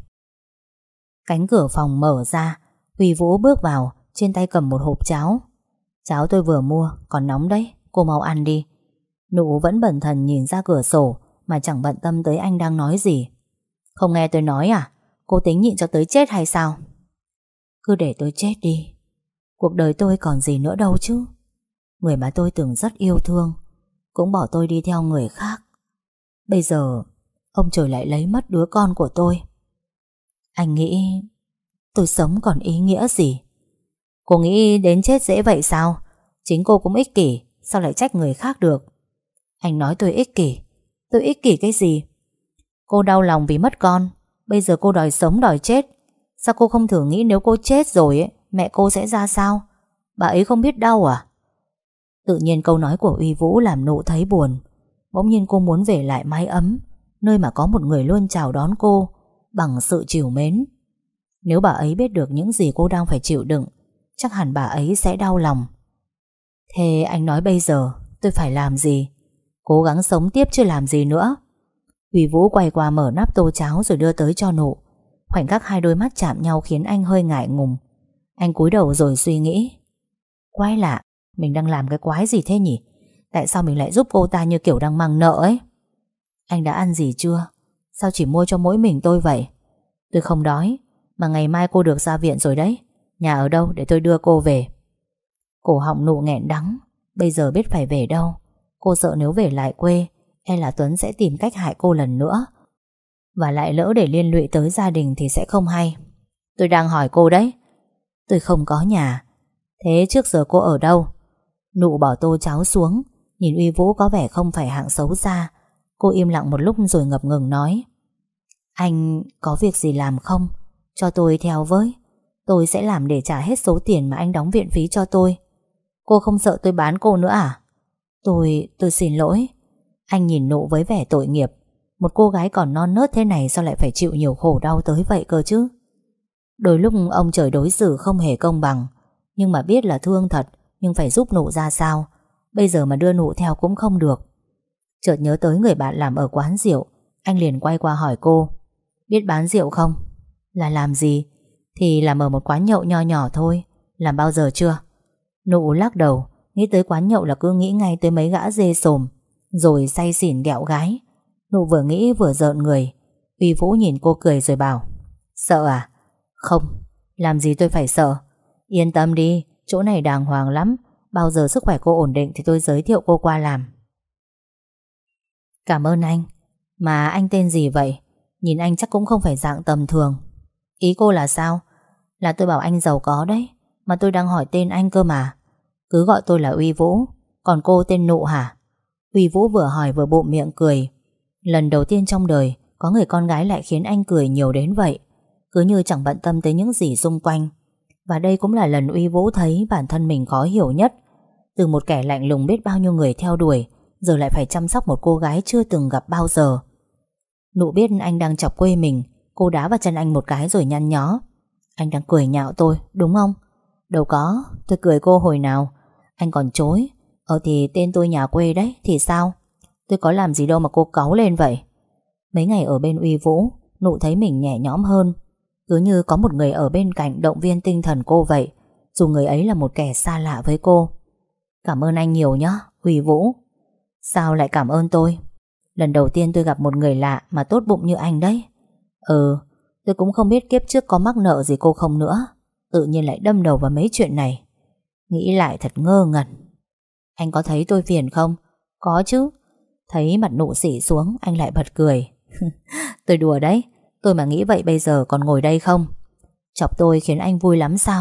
Cánh cửa phòng mở ra, Huy Vũ bước vào, trên tay cầm một hộp cháo. Cháo tôi vừa mua, còn nóng đấy, cô mau ăn đi. Nụ vẫn bần thần nhìn ra cửa sổ mà chẳng bận tâm tới anh đang nói gì. Không nghe tôi nói à? Cô tính nhịn cho tới chết hay sao? Cứ để tôi chết đi. Cuộc đời tôi còn gì nữa đâu chứ. Người mà tôi từng rất yêu thương cũng bỏ tôi đi theo người khác. Bây giờ ông trời lại lấy mất đứa con của tôi. Anh nghĩ tôi sống còn ý nghĩa gì? Cô nghĩ đến chết dễ vậy sao? Chính cô cũng ích kỷ, sao lại trách người khác được? Anh nói tôi ích kỷ. Tôi ích kỷ cái gì? Cô đau lòng vì mất con, bây giờ cô đòi sống đòi chết. Sao cô không thử nghĩ nếu cô chết rồi ấy, mẹ cô sẽ ra sao? Bà ấy không biết đau à? Tự nhiên câu nói của Uy Vũ làm Nụ thấy buồn. Bỗng nhiên cô muốn về lại mái ấm, nơi mà có một người luôn chào đón cô bằng sự trìu mến. Nếu bà ấy biết được những gì cô đang phải chịu đựng, chắc hẳn bà ấy sẽ đau lòng. Thế anh nói bây giờ tôi phải làm gì? Cố gắng sống tiếp chứ làm gì nữa. Uy Vũ quay qua mở nắp tô cháo rồi đưa tới cho Nụ. Khoảnh khắc hai đôi mắt chạm nhau khiến anh hơi ngại ngùng. Anh cúi đầu rồi suy nghĩ. Quái lạ, mình đang làm cái quái gì thế nhỉ? Tại sao mình lại giúp cô ta như kiểu đang mang nợ ấy? Anh đã ăn gì chưa? Sao chỉ mua cho mỗi mình tôi vậy? Tôi không đói, mà ngày mai cô được ra viện rồi đấy. Nhà ở đâu để tôi đưa cô về? Cổ họng Nụ nghẹn đắng. Bây giờ biết phải về đâu. Cô sợ nếu về lại quê, e là Tuấn sẽ tìm cách hại cô lần nữa, và lại lỡ để liên lụy tới gia đình thì sẽ không hay. Tôi đang hỏi cô đấy. Tôi không có nhà. Thế trước giờ cô ở đâu? Nụ bỏ tô cháo xuống, nhìn Uy Vũ có vẻ không phải hạng xấu xa. Cô im lặng một lúc rồi ngập ngừng nói. Anh có việc gì làm không? Cho tôi theo với. Tôi sẽ làm để trả hết số tiền mà anh đóng viện phí cho tôi. Cô không sợ tôi bán cô nữa à? Tôi xin lỗi. Anh nhìn Nụ với vẻ tội nghiệp. Một cô gái còn non nớt thế này sao lại phải chịu nhiều khổ đau tới vậy cơ chứ? Đôi lúc ông trời đối xử không hề công bằng, nhưng mà biết là thương thật, nhưng phải giúp Nụ ra sao. Bây giờ mà đưa Nụ theo cũng không được. Chợt nhớ tới người bạn làm ở quán rượu, anh liền quay qua hỏi cô. Biết bán rượu không? Là làm gì? Thì làm ở một quán nhậu nho nhỏ thôi. Làm bao giờ chưa? Nụ lắc đầu. Nghĩ tới quán nhậu là cứ nghĩ ngay tới mấy gã dê sồm rồi say xỉn ghẹo gái. Nụ vừa nghĩ vừa rợn người. Uy Vũ nhìn cô cười rồi bảo. Sợ à? Không, làm gì tôi phải sợ. Yên tâm đi, chỗ này đàng hoàng lắm. Bao giờ sức khỏe cô ổn định thì tôi giới thiệu cô qua làm. Cảm ơn anh. Mà anh tên gì vậy? Nhìn anh chắc cũng không phải dạng tầm thường. Ý cô là sao? Là tôi bảo anh giàu có đấy, mà tôi đang hỏi tên anh cơ mà. Cứ gọi tôi là Uy Vũ. Còn cô tên Nụ hả? Uy Vũ vừa hỏi vừa bụm miệng cười. Lần đầu tiên trong đời có người con gái lại khiến anh cười nhiều đến vậy, cứ như chẳng bận tâm tới những gì xung quanh. Và đây cũng là lần Uy Vũ thấy bản thân mình khó hiểu nhất. Từ một kẻ lạnh lùng biết bao nhiêu người theo đuổi, giờ lại phải chăm sóc một cô gái chưa từng gặp bao giờ. Nụ biết anh đang chọc quê mình. Cô đá vào chân anh một cái rồi nhăn nhó. Anh đang cười nhạo tôi, đúng không? Đâu có, tôi cười cô hồi nào. Anh còn chối. Thì tên tôi nhà quê đấy, thì sao? Tôi có làm gì đâu mà cô cáu lên vậy? Mấy ngày ở bên Uy Vũ, Nụ thấy mình nhẹ nhõm hơn. Cứ như có một người ở bên cạnh động viên tinh thần cô vậy. dù người ấy là một kẻ xa lạ với cô. Cảm ơn anh nhiều nhé, Huy Vũ. Sao lại cảm ơn tôi? Lần đầu tiên tôi gặp một người lạ mà tốt bụng như anh đấy. Tôi cũng không biết kiếp trước có mắc nợ gì cô không nữa. Tự nhiên lại đâm đầu vào mấy chuyện này. Nghĩ lại thật ngơ ngẩn. Anh có thấy tôi phiền không? Có chứ. Thấy mặt Nụ xỉ xuống, anh lại bật cười. Tôi đùa đấy. Tôi mà nghĩ vậy bây giờ còn ngồi đây không? Chọc tôi khiến anh vui lắm sao?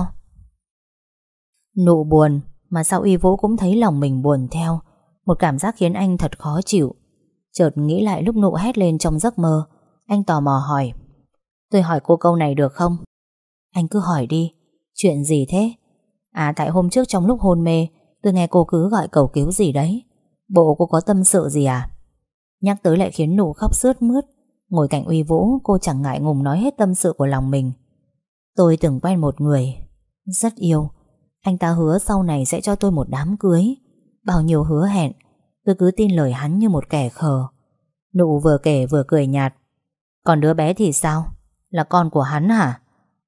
Nụ buồn, mà sao Uy Vũ cũng thấy lòng mình buồn theo. Một cảm giác khiến anh thật khó chịu. Chợt nghĩ lại lúc Nụ hét lên trong giấc mơ. Anh tò mò hỏi: tôi hỏi cô câu này được không? Anh cứ hỏi đi. Chuyện gì thế? À, tại hôm trước trong lúc hôn mê tôi nghe cô cứ gọi cầu cứu gì đấy. Bộ cô có tâm sự gì à? Nhắc tới lại khiến Nụ khóc sướt mướt. Ngồi cạnh Uy Vũ, cô chẳng ngại ngùng nói hết tâm sự của lòng mình. Tôi từng quen một người, rất yêu. Anh ta hứa sau này sẽ cho tôi một đám cưới. Bao nhiêu hứa hẹn. Tôi cứ tin lời hắn như một kẻ khờ. Nụ vừa kể vừa cười nhạt. Còn đứa bé thì sao? Là con của hắn hả?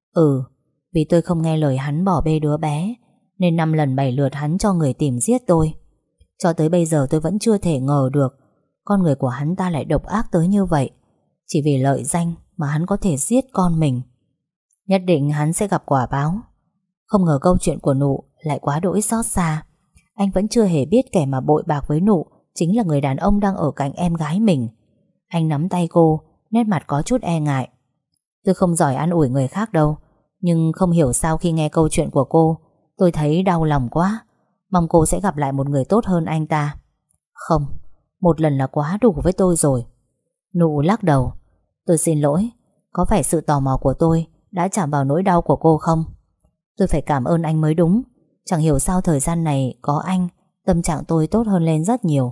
Vì tôi không nghe lời hắn bỏ bê đứa bé, nên 5 lần 7 lượt hắn cho người tìm giết tôi. Cho tới bây giờ tôi vẫn chưa thể ngờ được con người của hắn ta lại độc ác tới như vậy. Chỉ vì lợi danh mà hắn có thể giết con mình. Nhất định hắn sẽ gặp quả báo. Không ngờ câu chuyện của Nụ lại quá đỗi xót xa. Anh vẫn chưa hề biết kẻ mà bội bạc với Nụ chính là người đàn ông đang ở cạnh em gái mình. Anh nắm tay cô, nét mặt có chút e ngại. Tôi không giỏi an ủi người khác đâu, nhưng không hiểu sao khi nghe câu chuyện của cô, tôi thấy đau lòng quá. Mong cô sẽ gặp lại một người tốt hơn anh ta. Không, một lần là quá đủ với tôi rồi. Nụ lắc đầu. Tôi xin lỗi. Có phải sự tò mò của tôi đã chạm vào nỗi đau của cô không? Tôi phải cảm ơn anh mới đúng. Chẳng hiểu sao thời gian này có anh, tâm trạng tôi tốt hơn lên rất nhiều.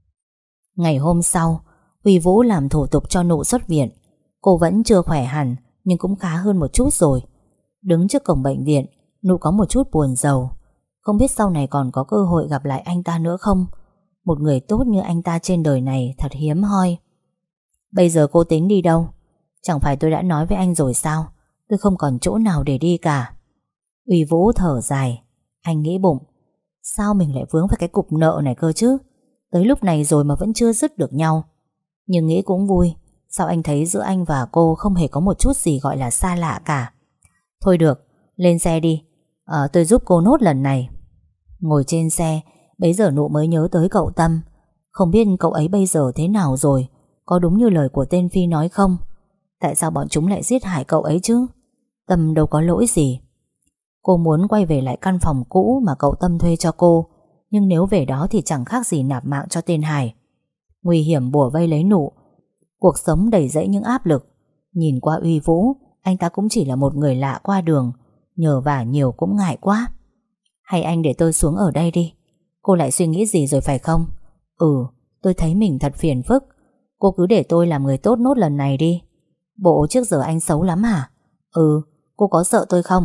Ngày hôm sau, Huy Vũ làm thủ tục cho Nụ xuất viện. Cô vẫn chưa khỏe hẳn, nhưng cũng khá hơn một chút rồi. Đứng trước cổng bệnh viện, Nụ có một chút buồn rầu. Không biết sau này còn có cơ hội gặp lại anh ta nữa không? Một người tốt như anh ta trên đời này thật hiếm hoi. Bây giờ cô tính đi đâu? Chẳng phải tôi đã nói với anh rồi sao? Tôi không còn chỗ nào để đi cả. Uy Vũ thở dài. Anh nghĩ bụng, sao mình lại vướng phải cái cục nợ này cơ chứ? Tới lúc này rồi mà vẫn chưa dứt được nhau. Nhưng nghĩ cũng vui. Sao anh thấy giữa anh và cô không hề có một chút gì gọi là xa lạ cả? Thôi được, lên xe đi. Tôi giúp cô nốt lần này. Ngồi trên xe, bấy giờ Nụ mới nhớ tới cậu Tâm. Không biết cậu ấy bây giờ thế nào rồi? Có đúng như lời của tên Phi nói không? Tại sao bọn chúng lại giết hại cậu ấy chứ? Tâm đâu có lỗi gì. Cô muốn quay về lại căn phòng cũ mà cậu Tâm thuê cho cô. Nhưng nếu về đó thì chẳng khác gì nạp mạng cho tên Hải. Nguy hiểm bủa vây lấy Nụ. Cuộc sống đầy rẫy những áp lực. Nhìn qua Uy Vũ, anh ta cũng chỉ là một người lạ qua đường. Nhờ vả nhiều cũng ngại quá. Hay anh để tôi xuống ở đây đi. Cô lại suy nghĩ gì rồi phải không? Tôi thấy mình thật phiền phức. Cô cứ để tôi làm người tốt nốt lần này đi. Bộ trước giờ anh xấu lắm hả? Cô có sợ tôi không?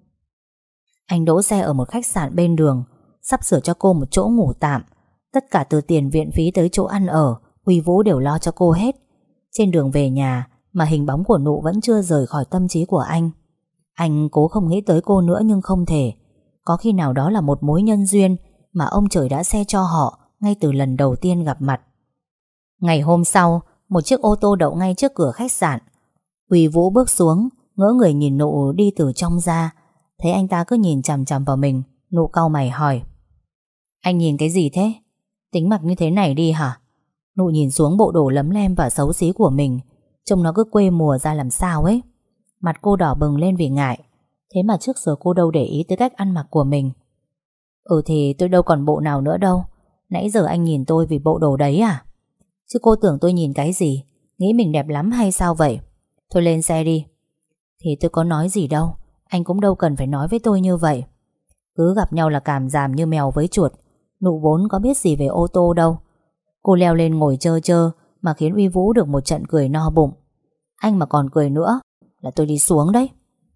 Anh đỗ xe ở một khách sạn bên đường, sắp sửa cho cô một chỗ ngủ tạm. Tất cả từ tiền viện phí tới chỗ ăn ở, Uy Vũ đều lo cho cô hết. Trên đường về nhà mà hình bóng của Nụ vẫn chưa rời khỏi tâm trí của anh. Anh cố không nghĩ tới cô nữa nhưng không thể. Có khi nào đó là một mối nhân duyên mà ông trời đã xe cho họ ngay từ lần đầu tiên gặp mặt. Ngày hôm sau, một chiếc ô tô đậu ngay trước cửa khách sạn. Uy Vũ bước xuống, ngỡ người nhìn Nụ đi từ trong ra. Thấy anh ta cứ nhìn chằm chằm vào mình, Nụ cau mày hỏi: anh nhìn cái gì thế? Tính mặc như thế này đi hả? Nụ nhìn xuống bộ đồ lấm lem và xấu xí của mình, trông nó cứ quê mùa ra làm sao ấy. Mặt cô đỏ bừng lên vì ngại. Thế mà trước giờ cô đâu để ý tới cách ăn mặc của mình. Thì tôi đâu còn bộ nào nữa đâu. Nãy giờ anh nhìn tôi vì bộ đồ đấy à? Chứ cô tưởng tôi nhìn cái gì? Nghĩ mình đẹp lắm hay sao vậy? Thôi lên xe đi. Thì tôi có nói gì đâu. Anh cũng đâu cần phải nói với tôi như vậy. Cứ gặp nhau là càm ràm như mèo với chuột. Nụ vốn có biết gì về ô tô đâu. Cô leo lên ngồi chơ chơ mà khiến Uy Vũ được một trận cười no bụng. Anh mà còn cười nữa là tôi đi xuống đấy.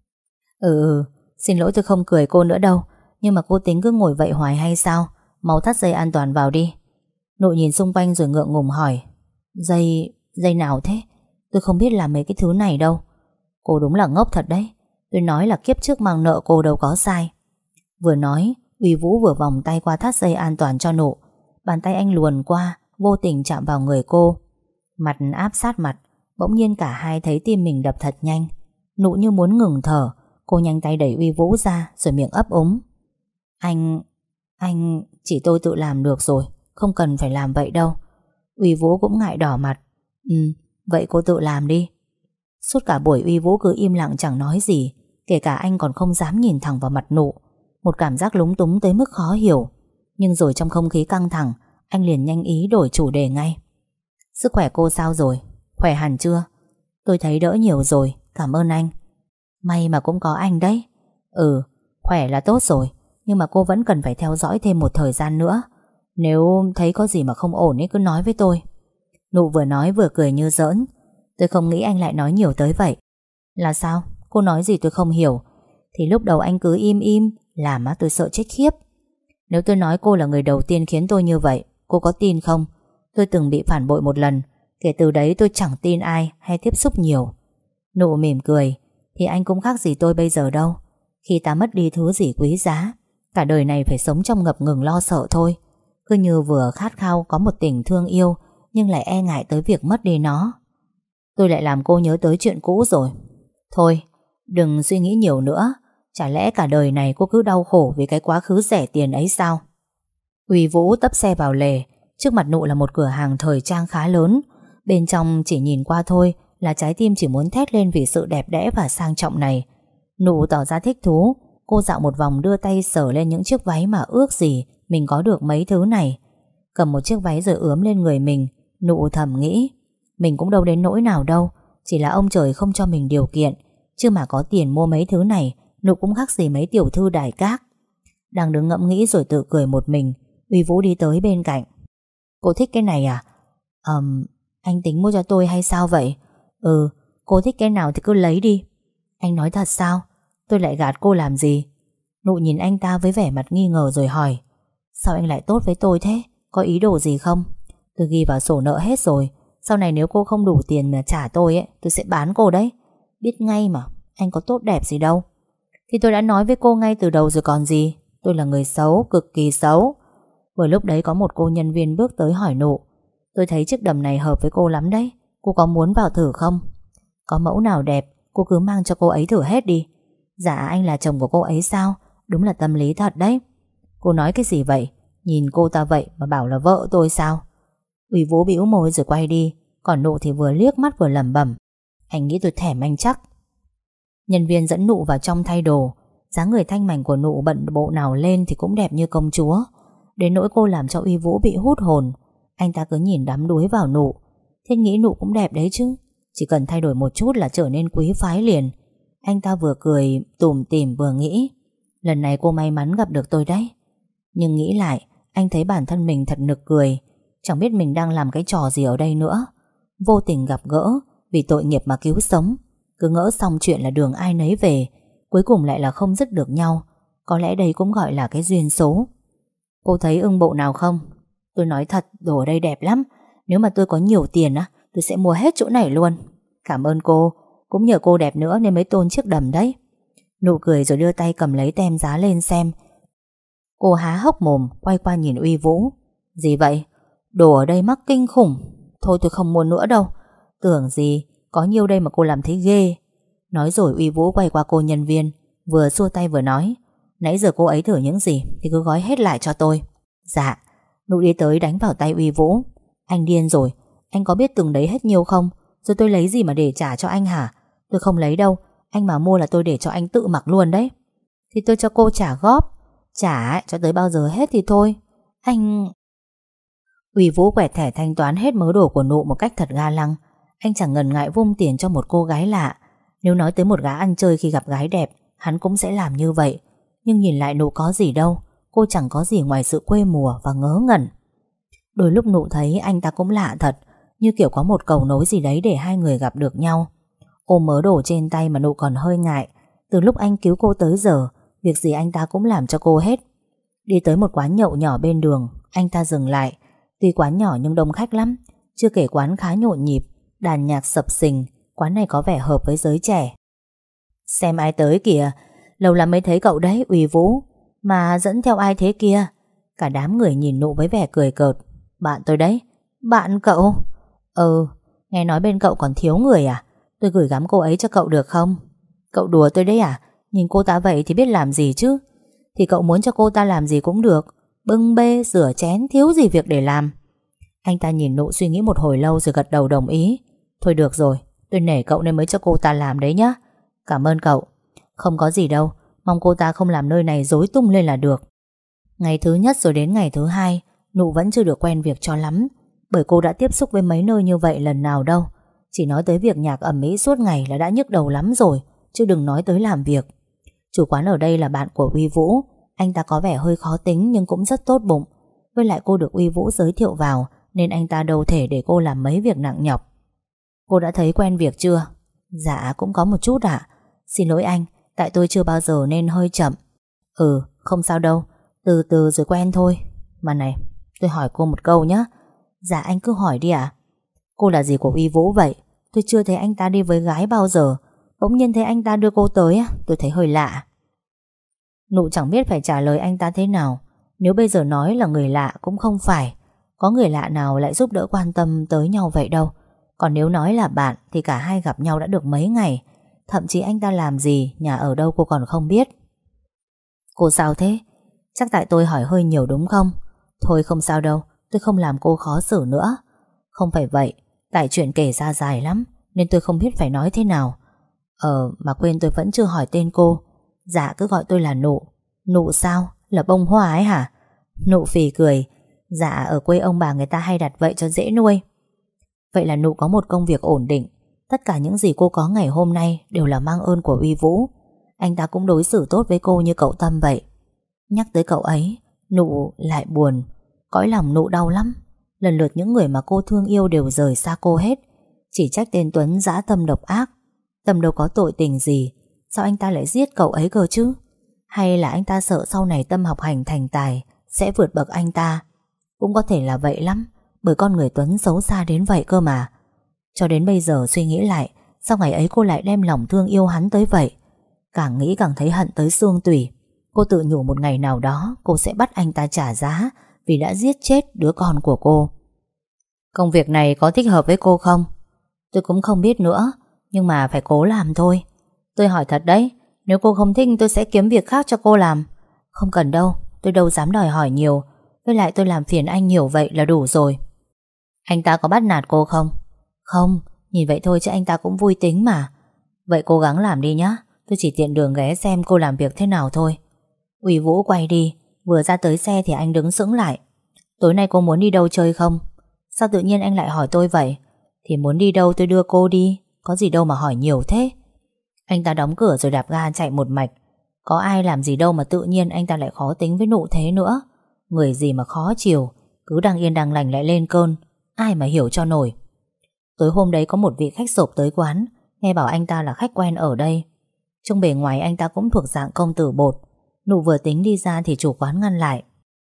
Xin lỗi, tôi không cười cô nữa đâu. Nhưng mà cô tính cứ ngồi vậy hoài hay sao? Mau thắt dây an toàn vào đi. Nụ nhìn xung quanh rồi ngượng ngùng hỏi: Dây nào thế? Tôi không biết làm mấy cái thứ này đâu. Cô đúng là ngốc thật đấy. Tôi nói là kiếp trước mang nợ cô đâu có sai. Vừa nói, Uy Vũ vừa vòng tay qua thắt dây an toàn cho Nụ. Bàn tay anh luồn qua, vô tình chạm vào người cô. Mặt áp sát mặt, bỗng nhiên cả hai thấy tim mình đập thật nhanh. Nụ như muốn ngừng thở. Cô nhanh tay đẩy Uy Vũ ra, rồi miệng ấp úng. Anh, chỉ tôi tự làm được rồi, không cần phải làm vậy đâu. Uy Vũ cũng ngại đỏ mặt. Vậy cô tự làm đi. Suốt cả buổi Uy Vũ cứ im lặng chẳng nói gì. Kể cả anh còn không dám nhìn thẳng vào mặt Nụ. Một cảm giác lúng túng tới mức khó hiểu. Nhưng rồi trong không khí căng thẳng, anh liền nhanh ý đổi chủ đề ngay. Sức khỏe cô sao rồi? Khỏe hẳn chưa? Tôi thấy đỡ nhiều rồi, cảm ơn anh. May mà cũng có anh đấy. Khỏe là tốt rồi, nhưng mà cô vẫn cần phải theo dõi thêm một thời gian nữa. Nếu thấy có gì mà không ổn ấy cứ nói với tôi. Nụ vừa nói vừa cười như giỡn. Tôi không nghĩ anh lại nói nhiều tới vậy. Là sao? Cô nói gì tôi không hiểu. Thì lúc đầu anh cứ im im, làm tôi sợ chết khiếp. Nếu tôi nói cô là người đầu tiên khiến tôi như vậy, cô có tin không? Tôi từng bị phản bội một lần. Kể từ đấy tôi chẳng tin ai hay tiếp xúc nhiều. Nụ mỉm cười. Thì anh cũng khác gì tôi bây giờ đâu. Khi ta mất đi thứ gì quý giá, cả đời này phải sống trong ngập ngừng lo sợ thôi. Cứ như vừa khát khao có một tình thương yêu, nhưng lại e ngại tới việc mất đi nó. Tôi lại làm cô nhớ tới chuyện cũ rồi. Thôi, đừng suy nghĩ nhiều nữa. Chả lẽ cả đời này cô cứ đau khổ vì cái quá khứ rẻ tiền ấy sao? Uy Vũ tấp xe vào lề. Trước mặt Nụ là một cửa hàng thời trang khá lớn. Bên trong chỉ nhìn qua thôi là trái tim chỉ muốn thét lên vì sự đẹp đẽ và sang trọng này. Nụ tỏ ra thích thú. Cô dạo một vòng đưa tay sờ lên những chiếc váy mà ước gì mình có được mấy thứ này. Cầm một chiếc váy rồi ướm lên người mình. Nụ thầm nghĩ, mình cũng đâu đến nỗi nào đâu, chỉ là ông trời không cho mình điều kiện. Chứ mà có tiền mua mấy thứ này, Nụ cũng khác gì mấy tiểu thư đài các. Đang đứng ngẫm nghĩ rồi tự cười một mình. Uy Vũ đi tới bên cạnh. Cô thích cái này à? Anh tính mua cho tôi hay sao vậy? Cô thích cái nào thì cứ lấy đi. Anh nói thật sao? Tôi lại gạt cô làm gì? Nụ nhìn anh ta với vẻ mặt nghi ngờ rồi hỏi. Sao anh lại tốt với tôi thế? Có ý đồ gì không? Tôi ghi vào sổ nợ hết rồi. Sau này nếu cô không đủ tiền mà trả tôi tôi sẽ bán cô đấy. Biết ngay mà, anh có tốt đẹp gì đâu. Thì tôi đã nói với cô ngay từ đầu rồi còn gì. Tôi là người xấu, cực kỳ xấu. Vừa lúc đấy có một cô nhân viên bước tới hỏi Nụ. Tôi thấy chiếc đầm này hợp với cô lắm đấy. Cô có muốn vào thử không? Có mẫu nào đẹp cô cứ mang cho cô ấy thử hết đi. Dạ anh là chồng của cô ấy sao? Đúng là tâm lý thật đấy. Cô nói cái gì vậy? Nhìn cô ta vậy mà bảo là vợ tôi sao? Uy Vũ bĩu môi rồi quay đi. Còn Nụ thì vừa liếc mắt vừa lẩm bẩm. Anh nghĩ tôi thèm anh chắc. Nhân viên dẫn Nụ vào trong thay đồ. Dáng người thanh mảnh của Nụ bận bộ nào lên thì cũng đẹp như công chúa. Đến nỗi cô làm cho Uy Vũ bị hút hồn. Anh ta cứ nhìn đắm đuối vào Nụ. Thế nghĩ Nụ cũng đẹp đấy chứ. Chỉ cần thay đổi một chút là trở nên quý phái liền. Anh ta vừa cười tủm tỉm vừa nghĩ, lần này cô may mắn gặp được tôi đấy. Nhưng nghĩ lại, anh thấy bản thân mình thật nực cười. Chẳng biết mình đang làm cái trò gì ở đây nữa. Vô tình gặp gỡ, vì tội nghiệp mà cứu sống. Cứ ngỡ xong chuyện là đường ai nấy về, cuối cùng lại là không dứt được nhau. Có lẽ đây cũng gọi là cái duyên số. Cô thấy ưng bộ nào không? Tôi nói thật, đồ ở đây đẹp lắm. Nếu mà tôi có nhiều tiền tôi sẽ mua hết chỗ này luôn. Cảm ơn cô. Cũng nhờ cô đẹp nữa nên mới tôn chiếc đầm đấy. Nụ cười rồi đưa tay cầm lấy tem giá lên xem. Cô há hốc mồm quay qua nhìn Uy Vũ. Gì vậy? Đồ ở đây mắc kinh khủng. Thôi tôi không mua nữa đâu. Tưởng gì, có nhiêu đây mà cô làm thấy ghê. Nói rồi Uy Vũ quay qua cô nhân viên, vừa xua tay vừa nói. Nãy giờ cô ấy thử những gì thì cứ gói hết lại cho tôi. Dạ. Nụ đi tới đánh vào tay Uy Vũ. Anh điên rồi. Anh có biết từng đấy hết nhiêu không? Rồi tôi lấy gì mà để trả cho anh hả? Tôi không lấy đâu. Anh mà mua là tôi để cho anh tự mặc luôn đấy. Thì tôi cho cô trả góp. Trả cho tới bao giờ hết thì thôi. Anh... Uy Vũ quẹt thẻ thanh toán hết mớ đồ của Nụ một cách thật ga lăng. Anh chẳng ngần ngại vung tiền cho một cô gái lạ. Nếu nói tới một gã ăn chơi khi gặp gái đẹp, hắn cũng sẽ làm như vậy. Nhưng nhìn lại Nụ có gì đâu. Cô chẳng có gì ngoài sự quê mùa và ngớ ngẩn. Đôi lúc Nụ thấy anh ta cũng lạ thật, như kiểu có một cầu nối gì đấy để hai người gặp được nhau. Ôm mớ đồ trên tay mà Nụ còn hơi ngại. Từ lúc anh cứu cô tới giờ, việc gì anh ta cũng làm cho cô hết. Đi tới một quán nhậu nhỏ bên đường, anh ta dừng lại. Tuy quán nhỏ nhưng đông khách lắm. Chưa kể quán khá nhộn nhịp, đàn nhạc sập sình. Quán này có vẻ hợp với giới trẻ. Xem ai tới kìa. Lâu lắm mới thấy cậu đấy, Uy Vũ. Mà dẫn theo ai thế kia? Cả đám người nhìn Nụ với vẻ cười cợt. Bạn tôi đấy. Bạn cậu? Ừ, nghe nói bên cậu còn thiếu người à? Tôi gửi gắm cô ấy cho cậu được không? Cậu đùa tôi đấy à? Nhìn cô ta vậy thì biết làm gì chứ? Thì cậu muốn cho cô ta làm gì cũng được. Bưng bê, rửa chén, thiếu gì việc để làm. Anh ta nhìn Nụ suy nghĩ một hồi lâu rồi gật đầu đồng ý. Thôi được rồi, tôi nể cậu nên mới cho cô ta làm đấy nhá. Cảm ơn cậu. Không có gì đâu, mong cô ta không làm nơi này rối tung lên là được. Ngày thứ nhất rồi đến ngày thứ hai, Nụ vẫn chưa được quen việc cho lắm. Bởi cô đã tiếp xúc với mấy nơi như vậy lần nào đâu. Chỉ nói tới việc nhạc ầm ĩ suốt ngày là đã nhức đầu lắm rồi, chứ đừng nói tới làm việc. Chủ quán ở đây là bạn của Uy Vũ. Anh ta có vẻ hơi khó tính nhưng cũng rất tốt bụng. Với lại cô được Uy Vũ giới thiệu vào, nên anh ta đâu thể để cô làm mấy việc nặng nhọc. Cô đã thấy quen việc chưa? Dạ cũng có một chút ạ. Xin lỗi anh, tại tôi chưa bao giờ nên hơi chậm. Ừ, không sao đâu, từ từ rồi quen thôi. Mà này, tôi hỏi cô một câu nhé. Dạ anh cứ hỏi đi ạ. Cô là gì của Uy Vũ vậy? Tôi chưa thấy anh ta đi với gái bao giờ. Bỗng nhiên thấy anh ta đưa cô tới, tôi thấy hơi lạ. Nụ chẳng biết phải trả lời anh ta thế nào. Nếu bây giờ nói là người lạ cũng không phải. Có người lạ nào lại giúp đỡ quan tâm tới nhau vậy đâu. Còn nếu nói là bạn thì cả hai gặp nhau đã được mấy ngày. Thậm chí anh ta làm gì, nhà ở đâu cô còn không biết. Cô sao thế? Chắc tại tôi hỏi hơi nhiều đúng không? Thôi không sao đâu, tôi không làm cô khó xử nữa. Không phải vậy, tại chuyện kể ra dài lắm nên tôi không biết phải nói thế nào. Mà quên tôi vẫn chưa hỏi tên cô. Dạ cứ gọi tôi là Nụ. Nụ sao? Là bông hoa ấy hả? Nụ phì cười. Dạ ở quê ông bà người ta hay đặt vậy cho dễ nuôi. Vậy là Nụ có một công việc ổn định. Tất cả những gì cô có ngày hôm nay đều là mang ơn của Uy Vũ. Anh ta cũng đối xử tốt với cô như cậu Tâm vậy. Nhắc tới cậu ấy, Nụ lại buồn. Cõi lòng Nụ đau lắm. Lần lượt những người mà cô thương yêu đều rời xa cô hết. Chỉ trách tên Tuấn dã tâm độc ác. Tâm đâu có tội tình gì, sao anh ta lại giết cậu ấy cơ chứ? Hay là anh ta sợ sau này Tâm học hành thành tài sẽ vượt bậc anh ta? Cũng có thể là vậy lắm, bởi con người Tuấn xấu xa đến vậy cơ mà. Cho đến bây giờ suy nghĩ lại, sao ngày ấy cô lại đem lòng thương yêu hắn tới vậy? Càng nghĩ càng thấy hận tới xương tủy. Cô tự nhủ một ngày nào đó cô sẽ bắt anh ta trả giá vì đã giết chết đứa con của cô. Công việc này có thích hợp với cô không? Tôi cũng không biết nữa, nhưng mà phải cố làm thôi. Tôi hỏi thật đấy, nếu cô không thích tôi sẽ kiếm việc khác cho cô làm. Không cần đâu, tôi đâu dám đòi hỏi nhiều. Với lại tôi làm phiền anh nhiều vậy là đủ rồi. Anh ta có bắt nạt cô không? Không, nhìn vậy thôi chứ anh ta cũng vui tính mà. Vậy cố gắng làm đi nhá. Tôi chỉ tiện đường ghé xem cô làm việc thế nào thôi. Uy Vũ quay đi. Vừa ra tới xe thì anh đứng sững lại. Tối nay cô muốn đi đâu chơi không? Sao tự nhiên anh lại hỏi tôi vậy? Thì muốn đi đâu tôi đưa cô đi. Có gì đâu mà hỏi nhiều thế. Anh ta đóng cửa rồi đạp ga chạy một mạch. Có ai làm gì đâu mà tự nhiên anh ta lại khó tính với Nụ thế nữa. Người gì mà khó chiều, cứ đang yên đang lành lại lên cơn. Ai mà hiểu cho nổi. Tối hôm đấy có một vị khách sộp tới quán. Nghe bảo anh ta là khách quen ở đây. Trông bề ngoài anh ta cũng thuộc dạng công tử bột. Nụ vừa tính đi ra thì chủ quán ngăn lại.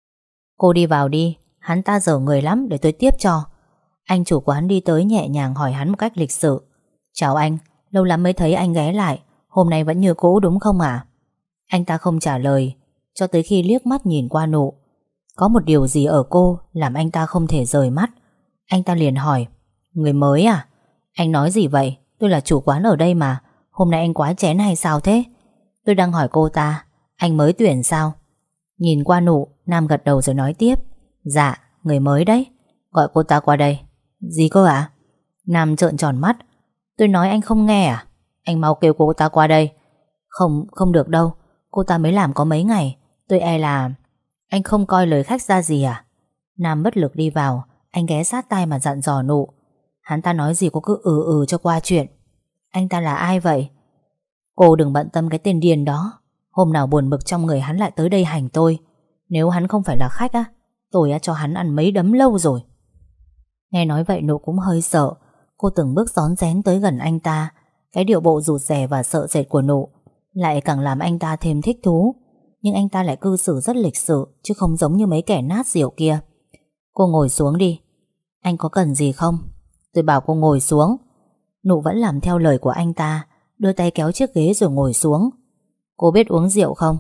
Cô đi vào đi, hắn ta dở người lắm, để tôi tiếp cho. Anh chủ quán đi tới nhẹ nhàng hỏi hắn một cách lịch sự. Chào anh, lâu lắm mới thấy anh ghé lại. Hôm nay vẫn như cũ đúng không ạ? Anh ta không trả lời, cho tới khi liếc mắt nhìn qua Nụ. Có một điều gì ở cô làm anh ta không thể rời mắt. Anh ta liền hỏi, người mới à? Anh nói gì vậy? Tôi là chủ quán ở đây mà. Hôm nay anh quá chén hay sao thế? Tôi đang hỏi cô ta, anh mới tuyển sao? Nhìn qua Nụ, Nam gật đầu rồi nói tiếp. Dạ, người mới đấy. Gọi cô ta qua đây. Gì cơ ạ? Nam trợn tròn mắt. Tôi nói anh không nghe à? Anh mau kêu cô ta qua đây. Không được đâu. Cô ta mới làm có mấy ngày. Tôi e là... Anh không coi lời khách ra gì à? Nam bất lực đi vào. Anh ghé sát tai mà dặn dò Nụ. Hắn ta nói gì cô cứ cho qua chuyện. Anh ta là ai vậy? Cô đừng bận tâm cái tên điên đó. Hôm nào buồn bực trong người hắn lại tới đây hành tôi. Nếu hắn không phải là khách á, tôi đã cho hắn ăn mấy đấm lâu rồi. Nghe nói vậy Nụ cũng hơi sợ. Cô từng bước rón rén tới gần anh ta. Cái điệu bộ rụt rè và sợ sệt của Nụ lại càng làm anh ta thêm thích thú. Nhưng anh ta lại cư xử rất lịch sự, chứ không giống như mấy kẻ nát rượu kia. Cô ngồi xuống đi. Anh có cần gì không? Tôi bảo cô ngồi xuống. Nụ vẫn làm theo lời của anh ta, đưa tay kéo chiếc ghế rồi ngồi xuống. Cô biết uống rượu không?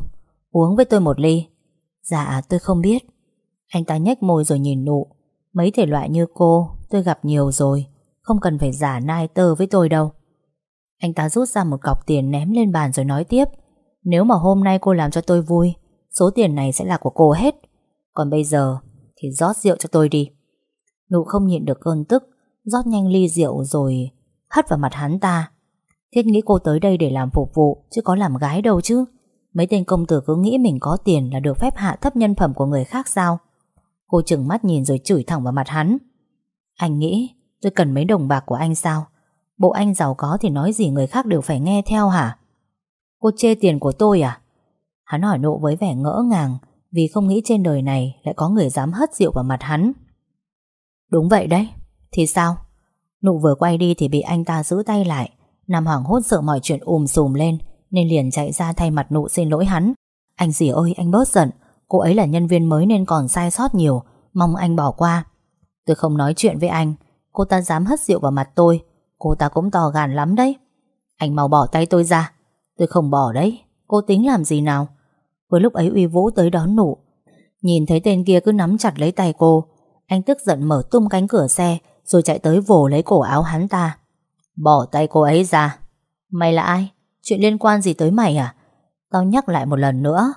Uống với tôi một ly. Dạ tôi không biết. Anh ta nhếch môi rồi nhìn Nụ. Mấy thể loại như cô tôi gặp nhiều rồi, không cần phải giả nai tơ với tôi đâu. Anh ta rút ra một cọc tiền ném lên bàn rồi nói tiếp. Nếu mà hôm nay cô làm cho tôi vui, số tiền này sẽ là của cô hết. Còn bây giờ thì rót rượu cho tôi đi. Nụ không nhịn được cơn tức, rót nhanh ly rượu rồi hất vào mặt hắn ta. Thiết nghĩ cô tới đây để làm phục vụ, chứ có làm gái đâu chứ. Mấy tên công tử cứ nghĩ mình có tiền là được phép hạ thấp nhân phẩm của người khác sao? Cô trừng mắt nhìn rồi chửi thẳng vào mặt hắn. Anh nghĩ tôi cần mấy đồng bạc của anh sao? Bộ anh giàu có thì nói gì người khác đều phải nghe theo hả? Cô chê tiền của tôi à? Hắn hỏi Nụ với vẻ ngỡ ngàng, vì không nghĩ trên đời này lại có người dám hất rượu vào mặt hắn. Đúng vậy đấy. Thì sao? Nụ vừa quay đi thì bị anh ta giữ tay lại. Nam hoảng hốt sợ mọi chuyện sùm lên, nên liền chạy ra thay mặt Nụ xin lỗi hắn. Anh dì ơi, anh bớt giận. Cô ấy là nhân viên mới nên còn sai sót nhiều, mong anh bỏ qua. Tôi không nói chuyện với anh. Cô ta dám hất rượu vào mặt tôi, cô ta cũng to gan lắm đấy. Anh mau bỏ tay tôi ra. Tôi không bỏ đấy. Cô tính làm gì nào? Vừa lúc ấy Uy Vũ tới đón Nụ. Nhìn thấy tên kia cứ nắm chặt lấy tay cô, anh tức giận mở tung cánh cửa xe rồi chạy tới vồ lấy cổ áo hắn ta. Bỏ tay cô ấy ra. Mày là ai? Chuyện liên quan gì tới mày à? Tao nhắc lại một lần nữa.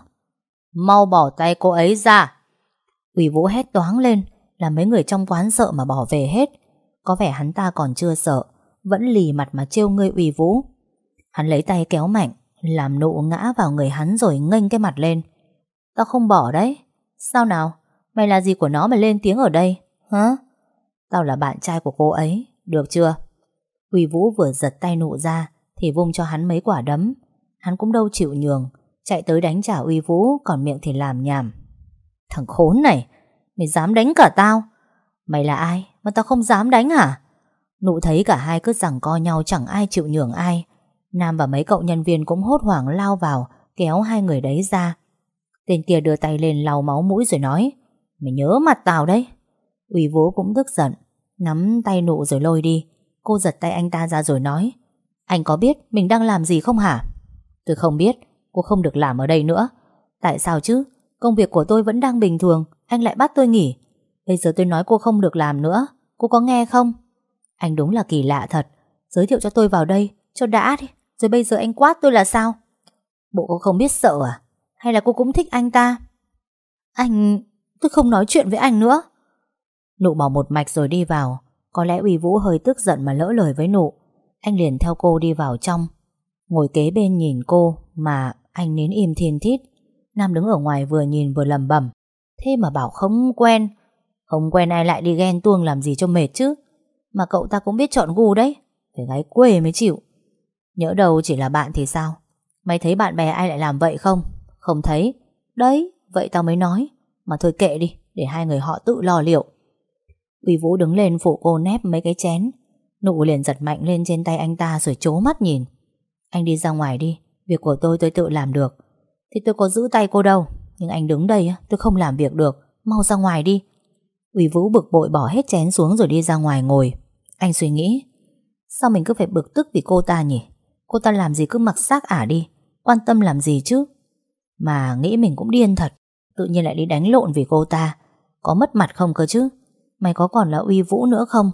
Mau bỏ tay cô ấy ra. Uy Vũ hét toáng lên, làm mấy người trong quán sợ mà bỏ về hết. Có vẻ hắn ta còn chưa sợ, vẫn lì mặt mà trêu ngươi Uy Vũ. Hắn lấy tay kéo mạnh, làm Nụ ngã vào người hắn rồi nghênh cái mặt lên. Tao không bỏ đấy. Sao nào? Mày là gì của nó mà lên tiếng ở đây? Hả? Tao là bạn trai của cô ấy, được chưa? Uy Vũ vừa giật tay Nụ ra thì vung cho hắn mấy quả đấm. Hắn cũng đâu chịu nhường, chạy tới đánh trả Uy Vũ, còn miệng thì làm nhảm. Thằng khốn này, mày dám đánh cả tao? Mày là ai mà tao không dám đánh hả? Nụ thấy cả hai cứ giằng co nhau, chẳng ai chịu nhường ai. Nam và mấy cậu nhân viên cũng hốt hoảng lao vào, kéo hai người đấy ra. Tên kia đưa tay lên lau máu mũi rồi nói, mày nhớ mặt tao đấy. Uy Vũ cũng tức giận, nắm tay Nụ rồi lôi đi. Cô giật tay anh ta ra rồi nói, anh có biết mình đang làm gì không hả? Tôi không biết. Cô không được làm ở đây nữa. Tại sao chứ? Công việc của tôi vẫn đang bình thường, anh lại bắt tôi nghỉ. Bây giờ tôi nói cô không được làm nữa, cô có nghe không? Anh đúng là kỳ lạ thật. Giới thiệu cho tôi vào đây cho đã đi, rồi bây giờ anh quát tôi là sao? Bộ cô không biết sợ à? Hay là cô cũng thích anh ta? Tôi không nói chuyện với anh nữa. Nụ bỏ một mạch rồi đi vào. Có lẽ Uy Vũ hơi tức giận mà lỡ lời với Nụ. Anh liền theo cô đi vào trong, ngồi kế bên nhìn cô mà anh nín im thiên thít. Nam đứng ở ngoài vừa nhìn vừa lẩm bẩm, thế mà bảo không quen. Không quen ai lại đi ghen tuông làm gì cho mệt chứ. Mà cậu ta cũng biết chọn gu đấy, phải gái quê mới chịu. Nhỡ đâu chỉ là bạn thì sao? Mày thấy bạn bè ai lại làm vậy không? Không thấy. Đấy, vậy tao mới nói. Mà thôi kệ đi, để hai người họ tự lo liệu. Uy Vũ đứng lên phụ cô nép mấy cái chén. Nụ liền giật mạnh lên trên tay anh ta rồi trố mắt nhìn. Anh đi ra ngoài đi, việc của tôi tự làm được. Thì tôi có giữ tay cô đâu, nhưng anh đứng đây tôi không làm việc được. Mau ra ngoài đi. Uy Vũ bực bội bỏ hết chén xuống rồi đi ra ngoài ngồi. Anh suy nghĩ, sao mình cứ phải bực tức vì cô ta nhỉ? Cô ta làm gì cứ mặc xác ả đi, quan tâm làm gì chứ? Mà nghĩ mình cũng điên thật, tự nhiên lại đi đánh lộn vì cô ta. Có mất mặt không cơ chứ? Mày có còn là Uy Vũ nữa không?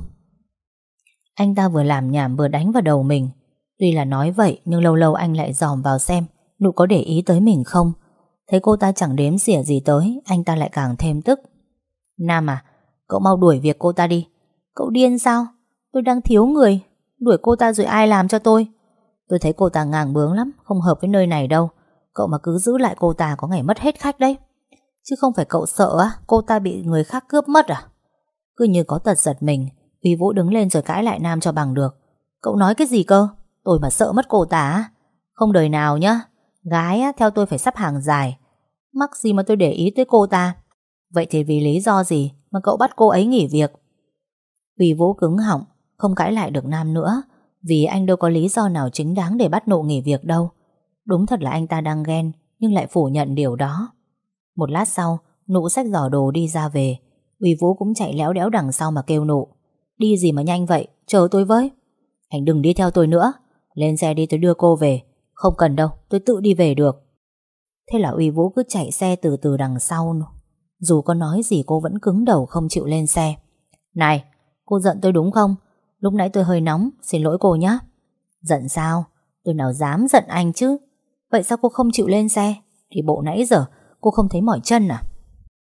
Anh ta vừa làm nhảm vừa đánh vào đầu mình. Tuy là nói vậy nhưng lâu lâu anh lại dòm vào xem Nụ có để ý tới mình không. Thấy cô ta chẳng đếm xỉa gì tới, anh ta lại càng thêm tức. Nam à, cậu mau đuổi việc cô ta đi. Cậu điên sao? Tôi đang thiếu người, đuổi cô ta rồi ai làm cho tôi? Tôi thấy cô ta ngang bướng lắm, không hợp với nơi này đâu. Cậu mà cứ giữ lại cô ta có ngày mất hết khách đấy. Chứ không phải cậu sợ cô ta bị người khác cướp mất à? Cứ như có tật giật mình, Uy Vũ đứng lên rồi cãi lại Nam cho bằng được. Cậu nói cái gì cơ? Tôi mà sợ mất cô ta? Không đời nào nhá. Gái theo tôi phải sắp hàng dài. Mắc gì mà tôi để ý tới cô ta? Vậy thì vì lý do gì mà cậu bắt cô ấy nghỉ việc? Uy Vũ cứng họng, không cãi lại được Nam nữa, vì anh đâu có lý do nào chính đáng để bắt Nụ nghỉ việc đâu. Đúng thật là anh ta đang ghen, nhưng lại phủ nhận điều đó. Một lát sau, Nụ xách giỏ đồ đi ra về. Uy Vũ cũng chạy léo đéo đằng sau mà kêu Nụ. Đi gì mà nhanh vậy, chờ tôi với. Anh đừng đi theo tôi nữa. Lên xe đi, tôi đưa cô về. Không cần đâu, tôi tự đi về được. Thế là Uy Vũ cứ chạy xe từ từ đằng sau. Dù có nói gì cô vẫn cứng đầu không chịu lên xe. Này, cô giận tôi đúng không? Lúc nãy tôi hơi nóng, xin lỗi cô nhé. Giận sao? Tôi nào dám giận anh chứ. Vậy sao cô không chịu lên xe? Đi bộ nãy giờ cô không thấy mỏi chân à?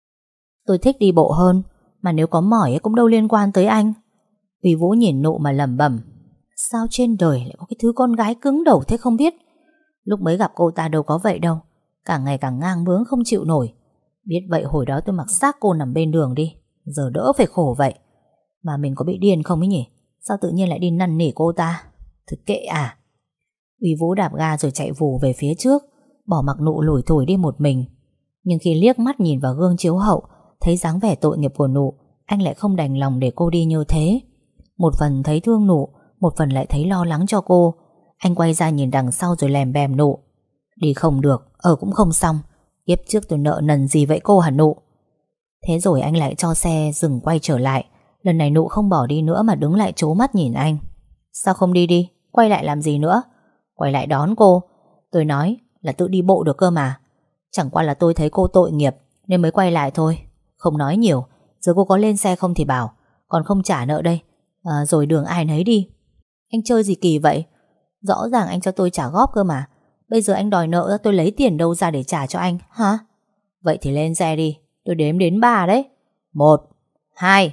Tôi thích đi bộ hơn, mà nếu có mỏi ấy cũng đâu liên quan tới anh. Uy Vũ nhìn Nụ mà lẩm bẩm. Sao trên đời lại có cái thứ con gái cứng đầu thế không biết. Lúc mới gặp cô ta đâu có vậy đâu. Càng ngày càng ngang bướng không chịu nổi. Biết vậy hồi đó tôi mặc xác cô nằm bên đường đi, giờ đỡ phải khổ vậy. Mà mình có bị điên không ấy nhỉ? Sao tự nhiên lại đi năn nỉ cô ta? Thực kệ à? Uy Vũ đạp ga rồi chạy vù về phía trước, bỏ mặc Nụ lủi thủi đi một mình. Nhưng khi liếc mắt nhìn vào gương chiếu hậu, thấy dáng vẻ tội nghiệp của Nụ, anh lại không đành lòng để cô đi như thế. Một phần thấy thương Nụ, một phần lại thấy lo lắng cho cô. Anh quay ra nhìn đằng sau rồi lèm bèm Nụ. Đi không được, ở cũng không xong. Kiếp trước tôi nợ nần gì vậy cô hả Nụ? Thế rồi anh lại cho xe dừng quay trở lại. Lần này Nụ không bỏ đi nữa mà đứng lại trố mắt nhìn anh. Sao không đi đi? Quay lại làm gì nữa? Quay lại đón cô. Tôi nói là tự đi bộ được cơ mà. Chẳng qua là tôi thấy cô tội nghiệp nên mới quay lại thôi. Không nói nhiều. Giờ cô có lên xe không thì bảo. Còn không trả nợ đây. Rồi đường ai nấy đi. Anh chơi gì kỳ vậy? Rõ ràng anh cho tôi trả góp cơ mà. Bây giờ anh đòi nợ, tôi lấy tiền đâu ra để trả cho anh hả? Vậy thì lên xe đi. Tôi đếm đến 3 đấy. 1, 2.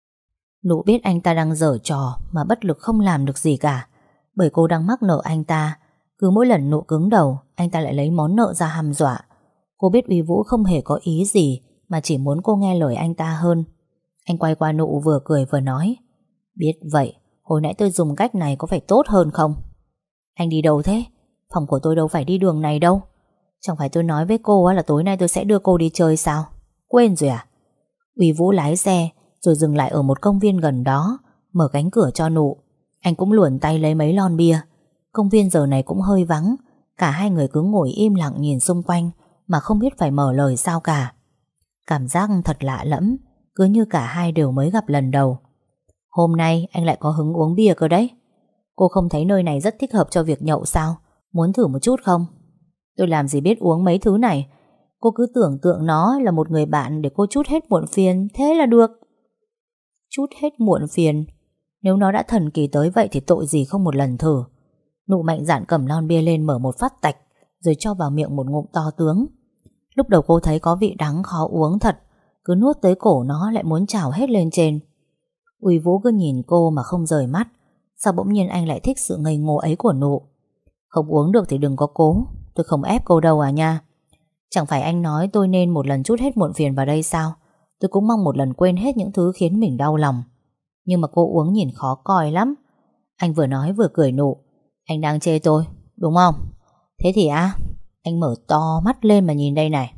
Nụ biết anh ta đang giở trò mà bất lực không làm được gì cả. Bởi cô đang mắc nợ anh ta. Cứ mỗi lần Nụ cứng đầu, anh ta lại lấy món nợ ra hăm dọa. Cô biết Uy Vũ không hề có ý gì, mà chỉ muốn cô nghe lời anh ta hơn. Anh quay qua Nụ vừa cười vừa nói. Biết vậy, hồi nãy tôi dùng cách này có phải tốt hơn không? Anh đi đâu thế? Phòng của tôi đâu phải đi đường này đâu. Chẳng phải tôi nói với cô là tối nay tôi sẽ đưa cô đi chơi sao? Quên rồi à? Uy Vũ lái xe rồi dừng lại ở một công viên gần đó, mở cánh cửa cho Nụ. Anh cũng luồn tay lấy mấy lon bia. Công viên giờ này cũng hơi vắng. Cả hai người cứ ngồi im lặng nhìn xung quanh mà không biết phải mở lời sao cả. Cảm giác thật lạ lẫm, cứ như cả hai đều mới gặp lần đầu. Hôm nay anh lại có hứng uống bia cơ đấy. Cô không thấy nơi này rất thích hợp cho việc nhậu sao? Muốn thử một chút không? Tôi làm gì biết uống mấy thứ này. Cô cứ tưởng tượng nó là một người bạn để cô trút hết muộn phiền, thế là được. Trút hết muộn phiền? Nếu nó đã thần kỳ tới vậy thì tội gì không một lần thử. Nụ mạnh dạn cầm lon bia lên mở một phát tạch, rồi cho vào miệng một ngụm to tướng. Lúc đầu cô thấy có vị đắng khó uống thật, cứ nuốt tới cổ nó lại muốn trào hết lên trên. Uy Vũ cứ nhìn cô mà không rời mắt. Sao bỗng nhiên anh lại thích sự ngây ngô ấy của Nụ? Không uống được thì đừng có cố. Tôi không ép cô đâu à nha. Chẳng phải anh nói tôi nên một lần trút hết muộn phiền vào đây sao? Tôi cũng mong một lần quên hết những thứ khiến mình đau lòng. Nhưng mà cô uống nhìn khó coi lắm. Anh vừa nói vừa cười Nụ. Anh đang chê tôi, đúng không? Thế thì anh mở to mắt lên mà nhìn đây này.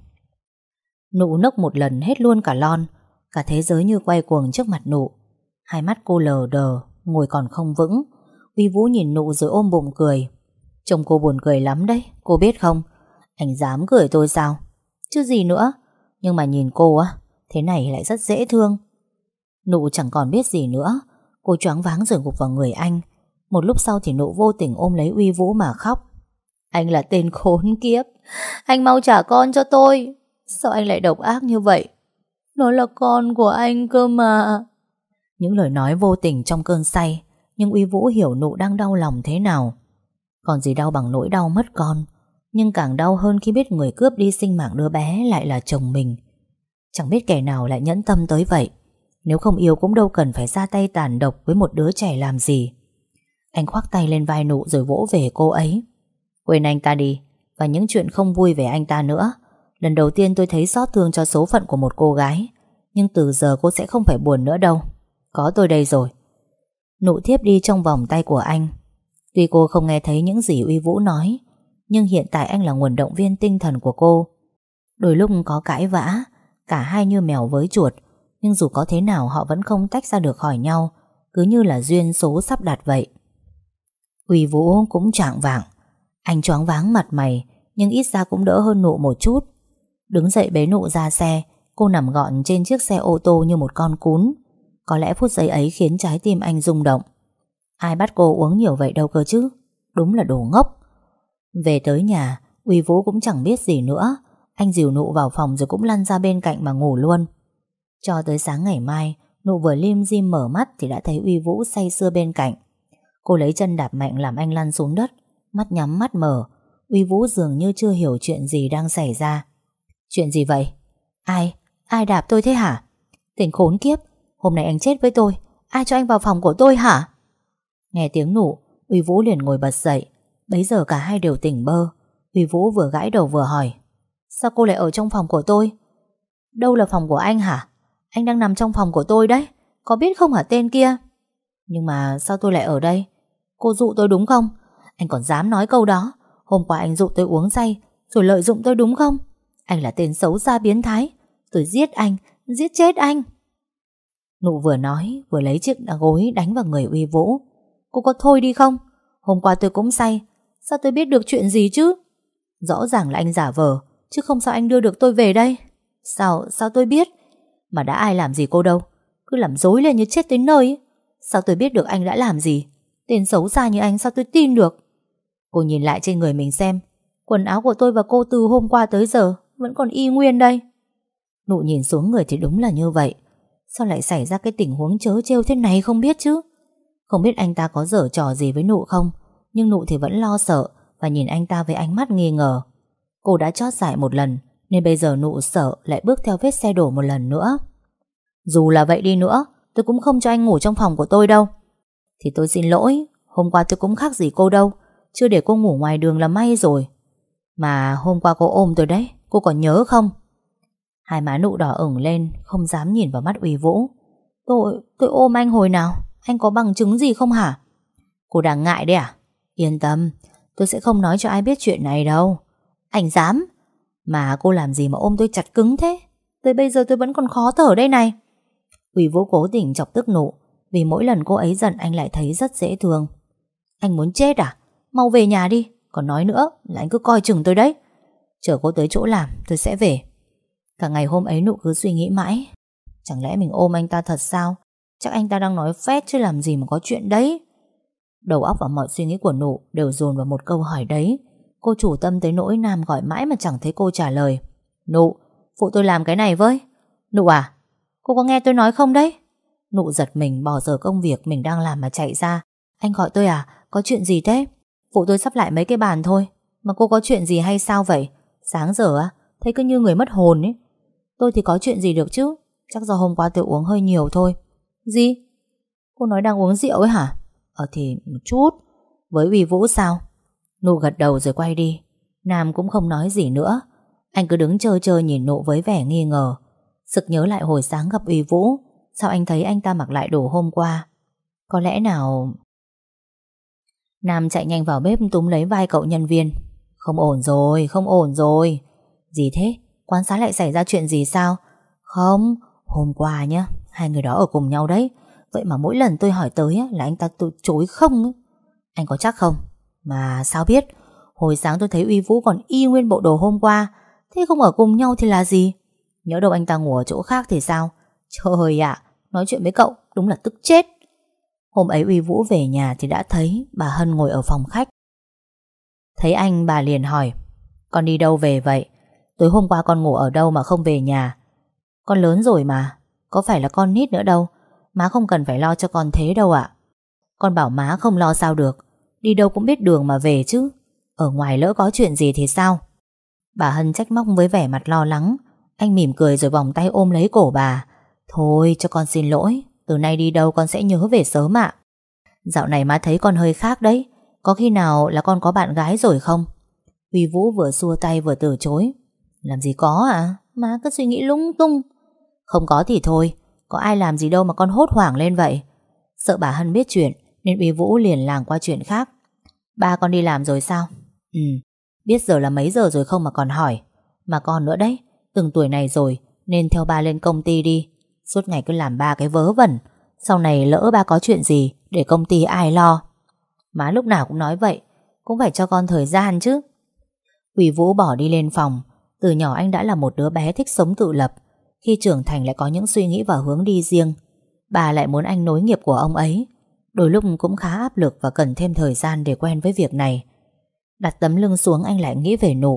Nụ nốc một lần hết luôn cả lon. Cả thế giới như quay cuồng trước mặt Nụ. Hai mắt cô lờ đờ, ngồi còn không vững. Uy Vũ nhìn Nụ rồi ôm bụng cười. Trông cô buồn cười lắm đấy, cô biết không? Anh dám cười tôi sao? Chứ gì nữa. Nhưng mà nhìn cô thế này lại rất dễ thương. Nụ chẳng còn biết gì nữa. Cô choáng váng rồi gục vào người anh. Một lúc sau thì Nụ vô tình ôm lấy Uy Vũ mà khóc. Anh là tên khốn kiếp. Anh mau trả con cho tôi. Sao anh lại độc ác như vậy? Nó là con của anh cơ mà. Những lời nói vô tình trong cơn say. Nhưng Uy Vũ hiểu Nụ đang đau lòng thế nào. Còn gì đau bằng nỗi đau mất con. Nhưng càng đau hơn khi biết người cướp đi sinh mạng đứa bé lại là chồng mình. Chẳng biết kẻ nào lại nhẫn tâm tới vậy. Nếu không yêu cũng đâu cần phải ra tay tàn độc với một đứa trẻ làm gì. Anh khoác tay lên vai Nụ rồi vỗ về cô ấy. Quên anh ta đi. Và những chuyện không vui về anh ta nữa. Lần đầu tiên tôi thấy xót thương cho số phận của một cô gái. Nhưng từ giờ cô sẽ không phải buồn nữa đâu. Có tôi đây rồi. Nụ thiếp đi trong vòng tay của anh. Tuy cô không nghe thấy những gì Uy Vũ nói, nhưng hiện tại anh là nguồn động viên tinh thần của cô. Đôi lúc có cãi vã, cả hai như mèo với chuột, nhưng dù có thế nào họ vẫn không tách ra được khỏi nhau, cứ như là duyên số sắp đặt vậy. Uy Vũ cũng chạng vạng. Anh choáng váng mặt mày, nhưng ít ra cũng đỡ hơn Nụ một chút. Đứng dậy bế Nụ ra xe. Cô nằm gọn trên chiếc xe ô tô như một con cún. Có lẽ phút giây ấy khiến trái tim anh rung động. Ai bắt cô uống nhiều vậy đâu cơ chứ. Đúng là đồ ngốc. Về tới nhà, Uy Vũ cũng chẳng biết gì nữa. Anh dìu Nụ vào phòng rồi cũng lăn ra bên cạnh mà ngủ luôn. Cho tới sáng ngày mai, Nụ vừa lim dim mở mắt thì đã thấy Uy Vũ say sưa bên cạnh. Cô lấy chân đạp mạnh làm anh lăn xuống đất, mắt nhắm mắt mở. Uy Vũ dường như chưa hiểu chuyện gì đang xảy ra. Chuyện gì vậy? Ai đạp tôi thế hả? Tên khốn kiếp, hôm nay anh chết với tôi. Ai cho anh vào phòng của tôi hả? Nghe tiếng Nụ, Uy Vũ liền ngồi bật dậy. Bấy giờ cả hai đều tỉnh bơ. Uy Vũ vừa gãi đầu vừa hỏi: Sao cô lại ở trong phòng của tôi? Đâu là phòng của anh hả? Anh đang nằm trong phòng của tôi đấy, có biết không hả tên kia? Nhưng mà sao tôi lại ở đây? Cô dụ tôi đúng không? Anh còn dám nói câu đó? Hôm qua anh dụ tôi uống say rồi lợi dụng tôi đúng không? Anh là tên xấu xa biến thái. Tôi giết anh, giết chết anh. Nụ vừa nói vừa lấy chiếc gối đánh vào người Uy Vũ. Cô có thôi đi không? Hôm qua tôi cũng say, sao tôi biết được chuyện gì chứ? Rõ ràng là anh giả vờ, chứ không sao anh đưa được tôi về đây. Sao tôi biết? Mà đã ai làm gì cô đâu, cứ làm dối lên như chết tới nơi ấy. Sao tôi biết được anh đã làm gì? Tên xấu xa như anh sao tôi tin được? Cô nhìn lại trên người mình xem, quần áo của tôi và cô từ hôm qua tới giờ vẫn còn y nguyên đây. Nụ nhìn xuống người thì đúng là như vậy. Sao lại xảy ra cái tình huống trớ trêu thế này không biết chứ? Không biết anh ta có giở trò gì với Nụ không, nhưng Nụ thì vẫn lo sợ và nhìn anh ta với ánh mắt nghi ngờ. Cô đã chót dại một lần, nên bây giờ Nụ sợ lại bước theo vết xe đổ một lần nữa. Dù là vậy đi nữa, tôi cũng không cho anh ngủ trong phòng của tôi đâu. Thì tôi xin lỗi, hôm qua tôi cũng khác gì cô đâu, chưa để cô ngủ ngoài đường là may rồi. Mà hôm qua cô ôm tôi đấy, cô còn nhớ không? Hai má Nụ đỏ ửng lên, không dám nhìn vào mắt Uy Vũ. Tôi ôm anh hồi nào? Anh có bằng chứng gì không hả? Cô đang ngại đấy à? Yên tâm, tôi sẽ không nói cho ai biết chuyện này đâu. Anh dám? Mà cô làm gì mà ôm tôi chặt cứng thế? Tới bây giờ tôi vẫn còn khó thở đây này. Uy Vũ cố tình chọc tức Nụ, vì mỗi lần cô ấy giận anh lại thấy rất dễ thương. Anh muốn chết à? Mau về nhà đi. Còn nói nữa là anh cứ coi chừng tôi đấy. Chờ cô tới chỗ làm tôi sẽ về. Cả ngày hôm ấy Nụ cứ suy nghĩ mãi, chẳng lẽ mình ôm anh ta thật sao? Chắc anh ta đang nói phét chứ làm gì mà có chuyện đấy. Đầu óc và mọi suy nghĩ của Nụ đều dồn vào một câu hỏi đấy. Cô chủ tâm tới nỗi Nam gọi mãi mà chẳng thấy cô trả lời. Nụ, phụ tôi làm cái này với. Nụ à, cô có nghe tôi nói không đấy? Nụ giật mình bỏ dở công việc mình đang làm mà chạy ra. Anh gọi tôi à, có chuyện gì thế? Phụ tôi sắp lại mấy cái bàn thôi. Mà cô có chuyện gì hay sao vậy? Sáng giờ á, thấy cứ như người mất hồn ấy. Tôi thì có chuyện gì được chứ? Chắc do hôm qua tôi uống hơi nhiều thôi. Gì? Cô nói đang uống rượu ấy hả? Thì một chút. Với Uy Vũ sao? Nụ gật đầu rồi quay đi. Nam cũng không nói gì nữa. Anh cứ đứng trơ trơ nhìn Nụ với vẻ nghi ngờ. Sực nhớ lại hồi sáng gặp Uy Vũ, sao anh thấy anh ta mặc lại đồ hôm qua? Có lẽ nào... Nam chạy nhanh vào bếp túm lấy vai cậu nhân viên. Không ổn rồi, không ổn rồi. Gì thế? Quán xá lại xảy ra chuyện gì sao? Không, hôm qua nhá, hai người đó ở cùng nhau đấy. Vậy mà mỗi lần tôi hỏi tới á, là anh ta từ chối không ấy. Anh có chắc không? Mà sao biết? Hồi sáng tôi thấy Uy Vũ còn y nguyên bộ đồ hôm qua. Thế không ở cùng nhau thì là gì? Nhớ đâu anh ta ngủ ở chỗ khác thì sao? Trời ạ, nói chuyện với cậu đúng là tức chết. Hôm ấy Uy Vũ về nhà thì đã thấy bà Hân ngồi ở phòng khách. Thấy anh bà liền hỏi: Con đi đâu về vậy? Tối hôm qua con ngủ ở đâu mà không về nhà? Con lớn rồi mà, có phải là con nít nữa đâu. Má không cần phải lo cho con thế đâu ạ. Con bảo má không lo sao được. Đi đâu cũng biết đường mà về chứ. Ở ngoài lỡ có chuyện gì thì sao? Bà Hân trách móc với vẻ mặt lo lắng. Anh mỉm cười rồi vòng tay ôm lấy cổ bà. Thôi cho con xin lỗi, từ nay đi đâu con sẽ nhớ về sớm ạ. Dạo này má thấy con hơi khác đấy. Có khi nào là con có bạn gái rồi không? Huy Vũ vừa xua tay vừa từ chối. Làm gì có à? Má cứ suy nghĩ lung tung. Không có thì thôi, có ai làm gì đâu mà con hốt hoảng lên vậy. Sợ bà Hân biết chuyện nên Huy Vũ liền làng qua chuyện khác. Ba con đi làm rồi sao? Ừ, biết giờ là mấy giờ rồi không mà còn hỏi. Mà con nữa đấy, từng tuổi này rồi nên theo ba lên công ty đi. Suốt ngày cứ làm ba cái vớ vẩn. Sau này lỡ ba có chuyện gì để công ty ai lo? Má lúc nào cũng nói vậy, cũng phải cho con thời gian chứ. Huy Vũ bỏ đi lên phòng. Từ nhỏ anh đã là một đứa bé thích sống tự lập. Khi trưởng thành lại có những suy nghĩ và hướng đi riêng. Bà lại muốn anh nối nghiệp của ông ấy. Đôi lúc cũng khá áp lực và cần thêm thời gian để quen với việc này. Đặt tấm lưng xuống anh lại nghĩ về Nụ.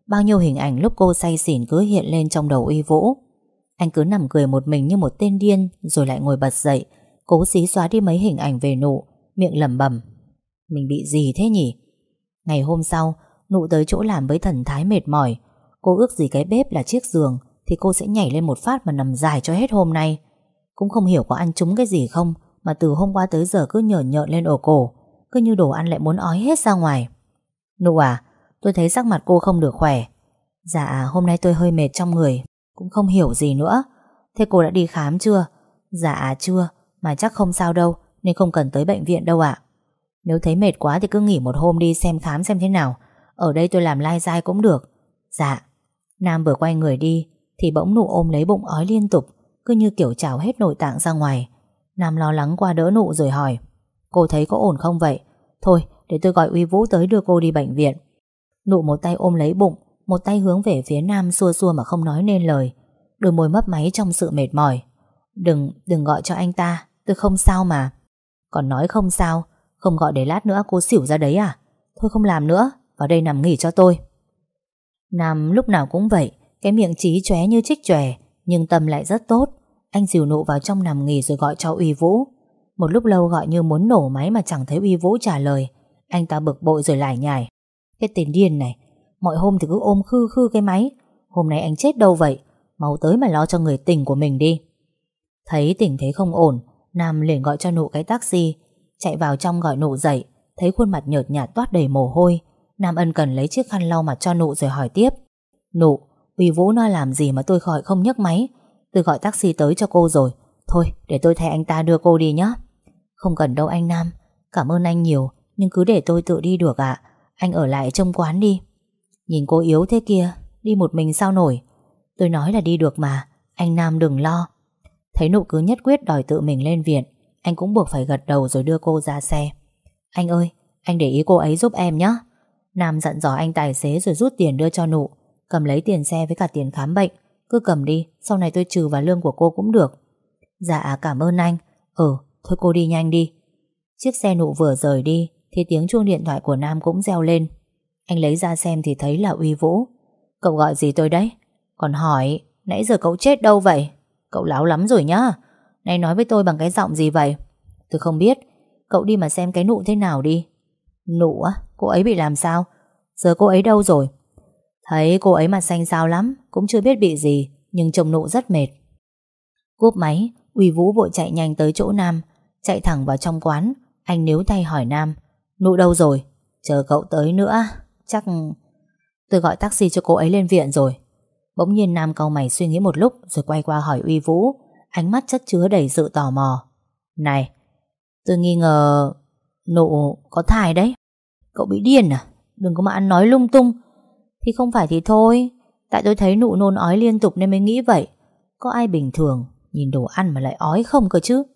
bao nhiêu hình ảnh lúc cô say xỉn cứ hiện lên trong đầu Uy Vũ. Anh cứ nằm cười một mình như một tên điên, rồi lại ngồi bật dậy, cố xí xóa đi mấy hình ảnh về Nụ, miệng lẩm bẩm: mình bị gì thế nhỉ? Ngày hôm sau, Nụ tới chỗ làm với thần thái mệt mỏi. Cô ước gì cái bếp là chiếc giường thì cô sẽ nhảy lên một phát mà nằm dài cho hết hôm nay. Cũng không hiểu có ăn trúng cái gì không mà từ hôm qua tới giờ cứ nhởn nhợn lên ở cổ, cứ như đồ ăn lại muốn ói hết ra ngoài. Nụ à, tôi thấy sắc mặt cô không được khỏe. Dạ, hôm nay tôi hơi mệt trong người, cũng không hiểu gì nữa. Thế cô đã đi khám chưa? Dạ chưa, mà chắc không sao đâu, nên không cần tới bệnh viện đâu ạ. Nếu thấy mệt quá thì cứ nghỉ một hôm đi xem khám xem thế nào. Ở đây tôi làm lai dai cũng được. Dạ. Nam vừa quay người đi thì bỗng Nụ ôm lấy bụng ói liên tục, cứ như kiểu trào hết nội tạng ra ngoài. Nam lo lắng qua đỡ Nụ rồi hỏi: cô thấy có ổn không vậy? Thôi để tôi gọi Uy Vũ tới đưa cô đi bệnh viện. Nụ một tay ôm lấy bụng, một tay hướng về phía Nam xua xua mà không nói nên lời, đôi môi mấp máy trong sự mệt mỏi. Đừng gọi cho anh ta, tôi không sao mà. Còn nói không sao, không gọi để lát nữa cô xỉu ra đấy à? Thôi không làm nữa, vào đây nằm nghỉ cho tôi. Nam lúc nào cũng vậy, cái miệng chí chóe như chích chòe, nhưng tâm lại rất tốt. Anh dìu Nụ vào trong nằm nghỉ rồi gọi cho Uy Vũ. Một lúc lâu gọi như muốn nổ máy mà chẳng thấy Uy Vũ trả lời. Anh ta bực bội rồi lải nhải: cái tên điên này, mọi hôm thì cứ ôm khư khư cái máy, hôm nay anh chết đâu vậy? Mau tới mà lo cho người tình của mình đi. Thấy tình thế không ổn, Nam liền gọi cho Nụ cái taxi. Chạy vào trong gọi Nụ dậy, thấy khuôn mặt nhợt nhạt toát đầy mồ hôi. Nam ân cần lấy chiếc khăn lau mặt cho Nụ rồi hỏi tiếp: Nụ, Uy Vũ nó làm gì mà tôi gọi không nhấc máy? Tôi gọi taxi tới cho cô rồi. Thôi để tôi thay anh ta đưa cô đi nhé. Không cần đâu anh Nam, cảm ơn anh nhiều, nhưng cứ để tôi tự đi được ạ. Anh ở lại trông quán đi. Nhìn cô yếu thế kia, đi một mình sao nổi. Tôi nói là đi được mà, anh Nam đừng lo. Thấy Nụ cứ nhất quyết đòi tự mình lên viện, anh cũng buộc phải gật đầu rồi đưa cô ra xe. Anh ơi, anh để ý cô ấy giúp em nhé. Nam dặn dò anh tài xế rồi rút tiền đưa cho Nụ. Cầm lấy tiền xe với cả tiền khám bệnh. Cứ cầm đi, sau này tôi trừ vào lương của cô cũng được. Dạ cảm ơn anh. Thôi cô đi nhanh đi. Chiếc xe Nụ vừa rời đi thì tiếng chuông điện thoại của Nam cũng reo lên. Anh lấy ra xem thì thấy là Uy Vũ. Cậu gọi gì tôi đấy? Còn hỏi nãy giờ cậu chết đâu vậy? Cậu láo lắm rồi nhá. Này nói với tôi bằng cái giọng gì vậy? Tôi không biết. Cậu đi mà xem cái Nụ thế nào đi. Nụ á? Cô ấy bị làm sao? Giờ cô ấy đâu rồi? Thấy cô ấy mặt xanh xao lắm, cũng chưa biết bị gì, nhưng trông Nụ rất mệt. Cúp máy, Uy Vũ vội chạy nhanh tới chỗ Nam. Chạy thẳng vào trong quán. Anh níu tay hỏi Nam: Nụ đâu rồi? Chờ cậu tới nữa. Chắc tôi gọi taxi cho cô ấy lên viện rồi. Bỗng nhiên Nam cau mày suy nghĩ một lúc rồi quay qua hỏi Uy Vũ, ánh mắt chất chứa đầy sự tò mò. Này, tôi nghi ngờ Nụ có thai đấy. Cậu bị điên à? Đừng có mà ăn nói lung tung. Thì không phải thì thôi, tại tôi thấy Nụ nôn ói liên tục nên mới nghĩ vậy. Có ai bình thường nhìn đồ ăn mà lại ói không cơ chứ?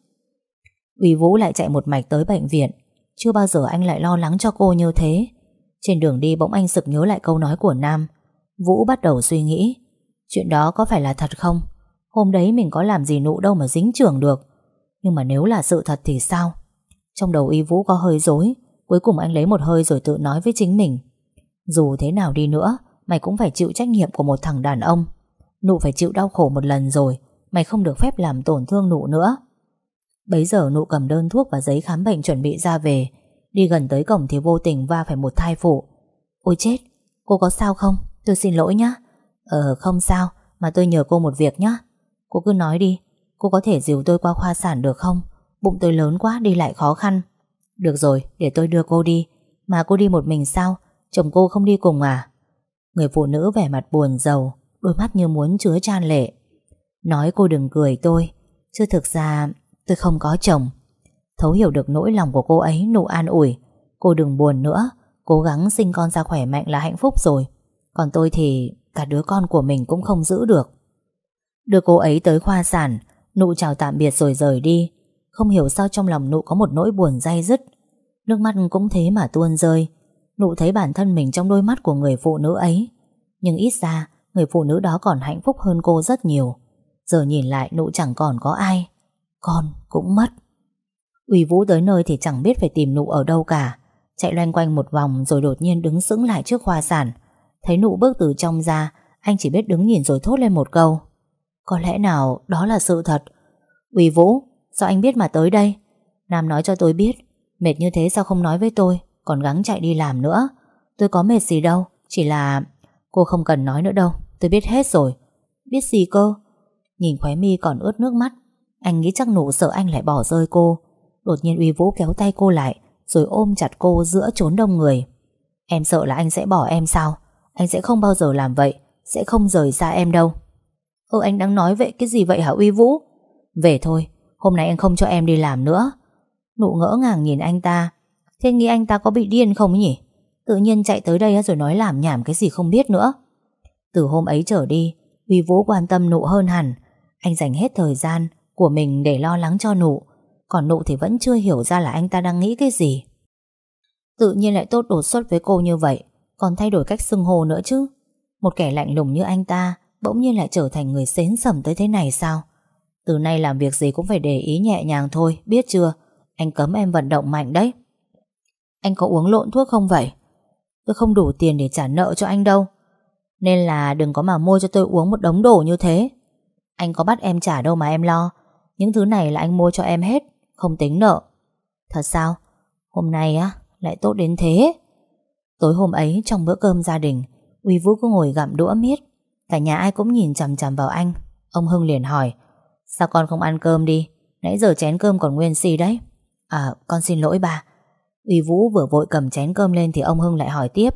Uy Vũ lại chạy một mạch tới bệnh viện. Chưa bao giờ anh lại lo lắng cho cô như thế. Trên đường đi bỗng anh sực nhớ lại câu nói của Nam. Vũ bắt đầu suy nghĩ, chuyện đó có phải là thật không? Hôm đấy mình có làm gì Nụ đâu mà dính chưởng được. Nhưng mà nếu là sự thật thì sao? Trong đầu Uy Vũ có hơi rối. Cuối cùng anh lấy một hơi rồi tự nói với chính mình: dù thế nào đi nữa, mày cũng phải chịu trách nhiệm của một thằng đàn ông. Nụ phải chịu đau khổ một lần rồi, mày không được phép làm tổn thương Nụ nữa. Bấy giờ Nụ cầm đơn thuốc và giấy khám bệnh chuẩn bị ra về. Đi gần tới cổng thì vô tình va phải một thai phụ. Ôi chết, cô có sao không? Tôi xin lỗi nhá. Không sao, mà tôi nhờ cô một việc nhá. Cô cứ nói đi, cô có thể dìu tôi qua khoa sản được không? Bụng tôi lớn quá, đi lại khó khăn. Được rồi, để tôi đưa cô đi. Mà cô đi một mình sao? Chồng cô không đi cùng à? Người phụ nữ vẻ mặt buồn rầu, đôi mắt như muốn chứa chan lệ. Nói cô đừng cười tôi, chứ thực ra tôi không có chồng. Thấu hiểu được nỗi lòng của cô ấy, Nụ an ủi: cô đừng buồn nữa, cố gắng sinh con ra khỏe mạnh là hạnh phúc rồi. Còn tôi thì cả đứa con của mình cũng không giữ được. Đưa cô ấy tới khoa sản, Nụ chào tạm biệt rồi rời đi. Không hiểu sao trong lòng Nụ có một nỗi buồn day dứt. Nước mắt cũng thế mà tuôn rơi. Nụ thấy bản thân mình trong đôi mắt của người phụ nữ ấy. Nhưng ít ra người phụ nữ đó còn hạnh phúc hơn cô rất nhiều. Giờ nhìn lại Nụ chẳng còn có ai. Con cũng mất. Uy Vũ tới nơi thì chẳng biết phải tìm Nụ ở đâu cả. Chạy loanh quanh một vòng rồi đột nhiên đứng sững lại trước khoa sản. Thấy Nụ bước từ trong ra, anh chỉ biết đứng nhìn rồi thốt lên một câu: có lẽ nào đó là sự thật. Uy Vũ, sao anh biết mà tới đây? Nam nói cho tôi biết. Mệt như thế sao không nói với tôi, còn gắng chạy đi làm nữa. Tôi có mệt gì đâu, chỉ là... Cô không cần nói nữa đâu, tôi biết hết rồi. Biết gì cơ? Nhìn khóe mi còn ướt nước mắt, anh nghĩ chắc Nụ sợ anh lại bỏ rơi cô. Đột nhiên Uy Vũ kéo tay cô lại, rồi ôm chặt cô giữa chốn đông người. Em sợ là anh sẽ bỏ em sao? Anh sẽ không bao giờ làm vậy, sẽ không rời xa em đâu. Anh đang nói vậy cái gì vậy hả Uy Vũ? Về thôi, hôm nay anh không cho em đi làm nữa. Nụ ngỡ ngàng nhìn anh ta. Thế nghĩ anh ta có bị điên không nhỉ? Tự nhiên chạy tới đây rồi nói làm nhảm cái gì không biết nữa. Từ hôm ấy trở đi, Uy Vũ quan tâm Nụ hơn hẳn. Anh dành hết thời gian của mình để lo lắng cho Nụ. Còn Nụ thì vẫn chưa hiểu ra là anh ta đang nghĩ cái gì. Tự nhiên lại tốt đột xuất với cô như vậy, còn thay đổi cách xưng hô nữa chứ. Một kẻ lạnh lùng như anh ta bỗng nhiên lại trở thành người xến sẩm tới thế này sao? Từ nay làm việc gì cũng phải để ý nhẹ nhàng thôi, biết chưa? Anh cấm em vận động mạnh đấy. Anh có uống lộn thuốc không vậy? Tôi không đủ tiền để trả nợ cho anh đâu, nên là đừng có mà mua cho tôi uống một đống đồ như thế. Anh có bắt em trả đâu mà em lo. Những thứ này là anh mua cho em hết, không tính nợ. Thật sao? Hôm nay á lại tốt đến thế. Tối hôm ấy trong bữa cơm gia đình, Uy Vũ cứ ngồi gặm đũa miết. Cả nhà ai cũng nhìn chằm chằm vào anh. Ông Hưng liền hỏi: sao con không ăn cơm đi? Nãy giờ chén cơm còn nguyên xì đấy. Con xin lỗi bà. Uy Vũ vừa vội cầm chén cơm lên thì ông Hưng lại hỏi tiếp: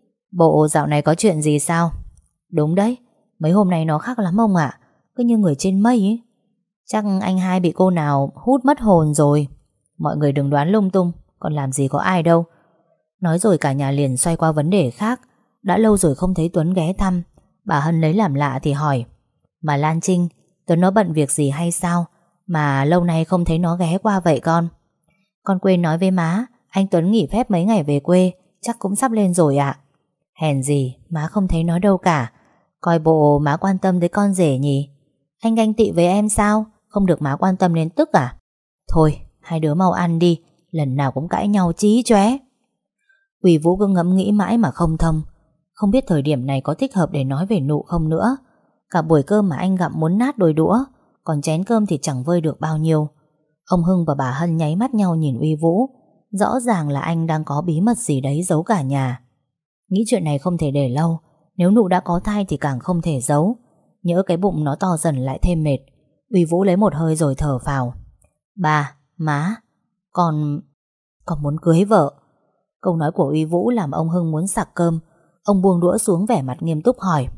bộ dạo này có chuyện gì sao? Đúng đấy, mấy hôm nay nó khác lắm ông ạ. Cứ như người trên mây ấy. Chắc anh hai bị cô nào hút mất hồn rồi. Mọi người đừng đoán lung tung, còn làm gì có ai đâu. Nói rồi cả nhà liền xoay qua vấn đề khác. Đã lâu rồi không thấy Tuấn ghé thăm. Bà Hân lấy làm lạ thì hỏi: mà Lan Trinh, Tuấn nó bận việc gì hay sao mà lâu nay không thấy nó ghé qua vậy con? Con quên nói với má, anh Tuấn nghỉ phép mấy ngày về quê, chắc cũng sắp lên rồi ạ. Hèn gì má không thấy nó đâu cả. Coi bộ má quan tâm tới con rể nhỉ? Anh ganh tị với em sao? Không được má quan tâm nên tức à? Thôi hai đứa mau ăn đi, lần nào cũng cãi nhau chí chóe. Quỳ Vũ cứ ngẫm nghĩ mãi mà không thông. Không biết thời điểm này có thích hợp để nói về Nụ không nữa. Cả buổi cơm mà anh gặm muốn nát đôi đũa, còn chén cơm thì chẳng vơi được bao nhiêu. Ông Hưng và bà Hân nháy mắt nhau nhìn Uy Vũ. Rõ ràng là anh đang có bí mật gì đấy giấu cả nhà. Nghĩ chuyện này không thể để lâu. Nếu Nụ đã có thai thì càng không thể giấu. Nhỡ cái bụng nó to dần lại thêm mệt. Uy Vũ lấy một hơi rồi thở phào: bà, má, con muốn cưới vợ. Câu nói của Uy Vũ làm ông Hưng muốn sặc cơm. Ông buông đũa xuống vẻ mặt nghiêm túc hỏi: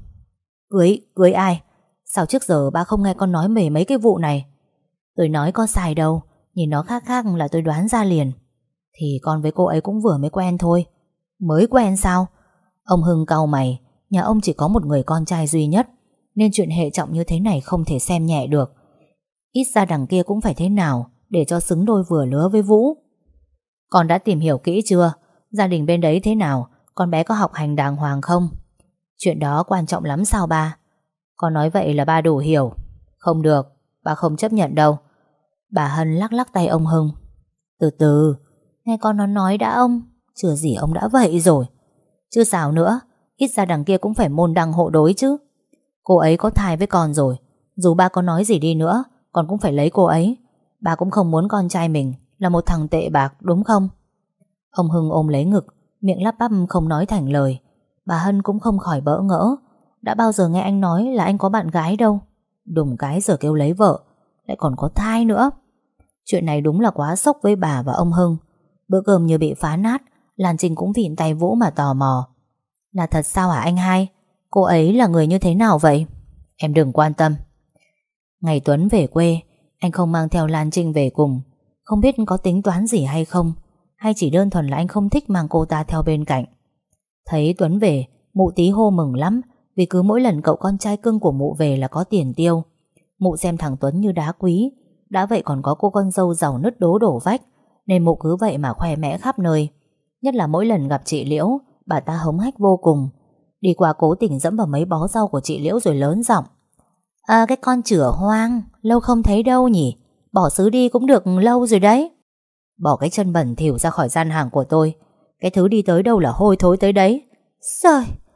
Cưới ai? Sao trước giờ ba không nghe con nói về mấy cái vụ này? Tôi nói có sai đâu, nhìn nó khác khác là tôi đoán ra liền. Thì con với cô ấy cũng vừa mới quen thôi. Mới quen sao? Ông Hưng cau mày. Nhà ông chỉ có một người con trai duy nhất, nên chuyện hệ trọng như thế này không thể xem nhẹ được. Ít ra đằng kia cũng phải thế nào để cho xứng đôi vừa lứa với Vũ. Con đã tìm hiểu kỹ chưa? Gia đình bên đấy thế nào? Con bé có học hành đàng hoàng không? Chuyện đó quan trọng lắm sao ba? Con nói vậy là ba đủ hiểu. Không được, ba không chấp nhận đâu. Bà Hân lắc lắc tay ông Hưng: từ từ, nghe con nó nói đã ông. Chưa gì ông đã vậy rồi. Chứ sao nữa, ít ra đằng kia cũng phải môn đăng hộ đối chứ. Cô ấy có thai với con rồi. Dù ba có nói gì đi nữa, con cũng phải lấy cô ấy. Ba cũng không muốn con trai mình là một thằng tệ bạc, đúng không? Ông Hưng ôm lấy ngực, miệng lắp bắp không nói thành lời. Bà Hân cũng không khỏi bỡ ngỡ. Đã bao giờ nghe anh nói là anh có bạn gái đâu. Đùng cái giờ kêu lấy vợ, lại còn có thai nữa. Chuyện này đúng là quá sốc với bà và ông Hưng. Bữa cơm như bị phá nát. Lan Trinh cũng vịn tay Vũ mà tò mò: là thật sao hả anh hai? Cô ấy là người như thế nào vậy? Em đừng quan tâm. Ngày Tuấn về quê, anh không mang theo Lan Trinh về cùng. Không biết có tính toán gì hay không, hay chỉ đơn thuần là anh không thích mang cô ta theo bên cạnh. Thấy Tuấn về, mụ Tí hô mừng lắm, vì cứ mỗi lần cậu con trai cưng của mụ về là có tiền tiêu. Mụ xem thằng Tuấn như đá quý. Đã vậy còn có cô con dâu giàu nứt đố đổ vách, nên mụ cứ vậy mà khoe mẽ khắp nơi. Nhất là mỗi lần gặp chị Liễu, bà ta hống hách vô cùng. Đi qua cố tình dẫm vào mấy bó rau của chị Liễu rồi lớn giọng: cái con chửa hoang, lâu không thấy đâu nhỉ? Bỏ xứ đi cũng được lâu rồi đấy. Bỏ cái chân bẩn thỉu ra khỏi gian hàng của tôi. Cái thứ đi tới đâu là hôi thối tới đấy. Trời,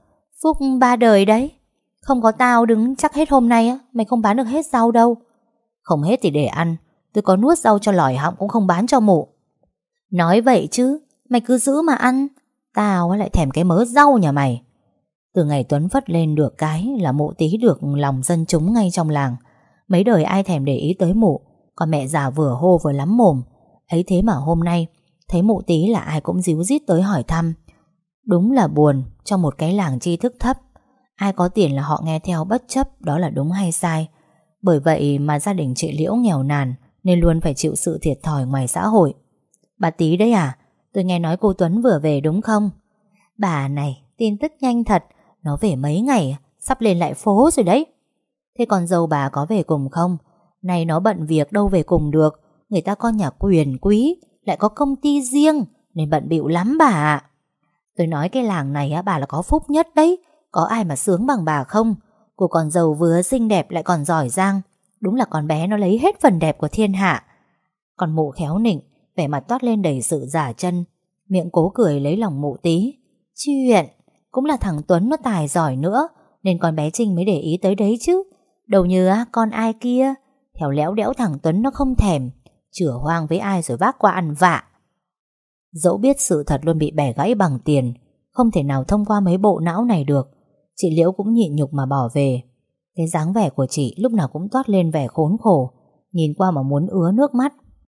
Phúc ba đời đấy. Không có tao đứng chắc hết hôm nay á, mày không bán được hết rau đâu. Không hết thì để ăn, tôi có nuốt rau cho lòi họng cũng không bán cho mụ. Nói vậy chứ, mày cứ giữ mà ăn. Tao lại thèm cái mớ rau nhà mày. Từ ngày Tuấn phất lên được cái là mụ Tí được lòng dân chúng ngay trong làng. Mấy đời ai thèm để ý tới mụ, còn mẹ già vừa hô vừa lắm mồm. Ấy thế mà hôm nay thấy mụ Tí là ai cũng díu dít tới hỏi thăm. Đúng là buồn trong một cái làng tri thức thấp. Ai có tiền là họ nghe theo bất chấp đó là đúng hay sai. Bởi vậy mà gia đình chị Liễu nghèo nàn nên luôn phải chịu sự thiệt thòi ngoài xã hội. Bà Tí đấy à? Tôi nghe nói cô Tuấn vừa về đúng không? Bà này, tin tức nhanh thật. Nó về mấy ngày, sắp lên lại phố rồi đấy. Thế còn dâu bà có về cùng không? Này nó bận việc đâu về cùng được. Người ta có nhà quyền quý, lại có công ty riêng, nên bận bịu lắm bà ạ. Tôi nói cái làng này á, bà là có phúc nhất đấy. Có ai mà sướng bằng bà không? Cô con dâu vừa xinh đẹp lại còn giỏi giang. Đúng là con bé nó lấy hết phần đẹp của thiên hạ. Còn mụ khéo nịnh, vẻ mặt toát lên đầy sự giả chân, miệng cố cười lấy lòng mụ Tí. Chuyện, cũng là thằng Tuấn nó tài giỏi nữa, nên con bé Trinh mới để ý tới đấy chứ. Đâu như con ai kia. Theo léo đẽo thằng Tuấn nó không thèm, chửa hoang với ai rồi vác qua ăn vạ. Dẫu biết sự thật luôn bị bẻ gãy bằng tiền, không thể nào thông qua mấy bộ não này được, chị Liễu cũng nhịn nhục mà bỏ về. Cái dáng vẻ của chị lúc nào cũng toát lên vẻ khốn khổ, nhìn qua mà muốn ứa nước mắt.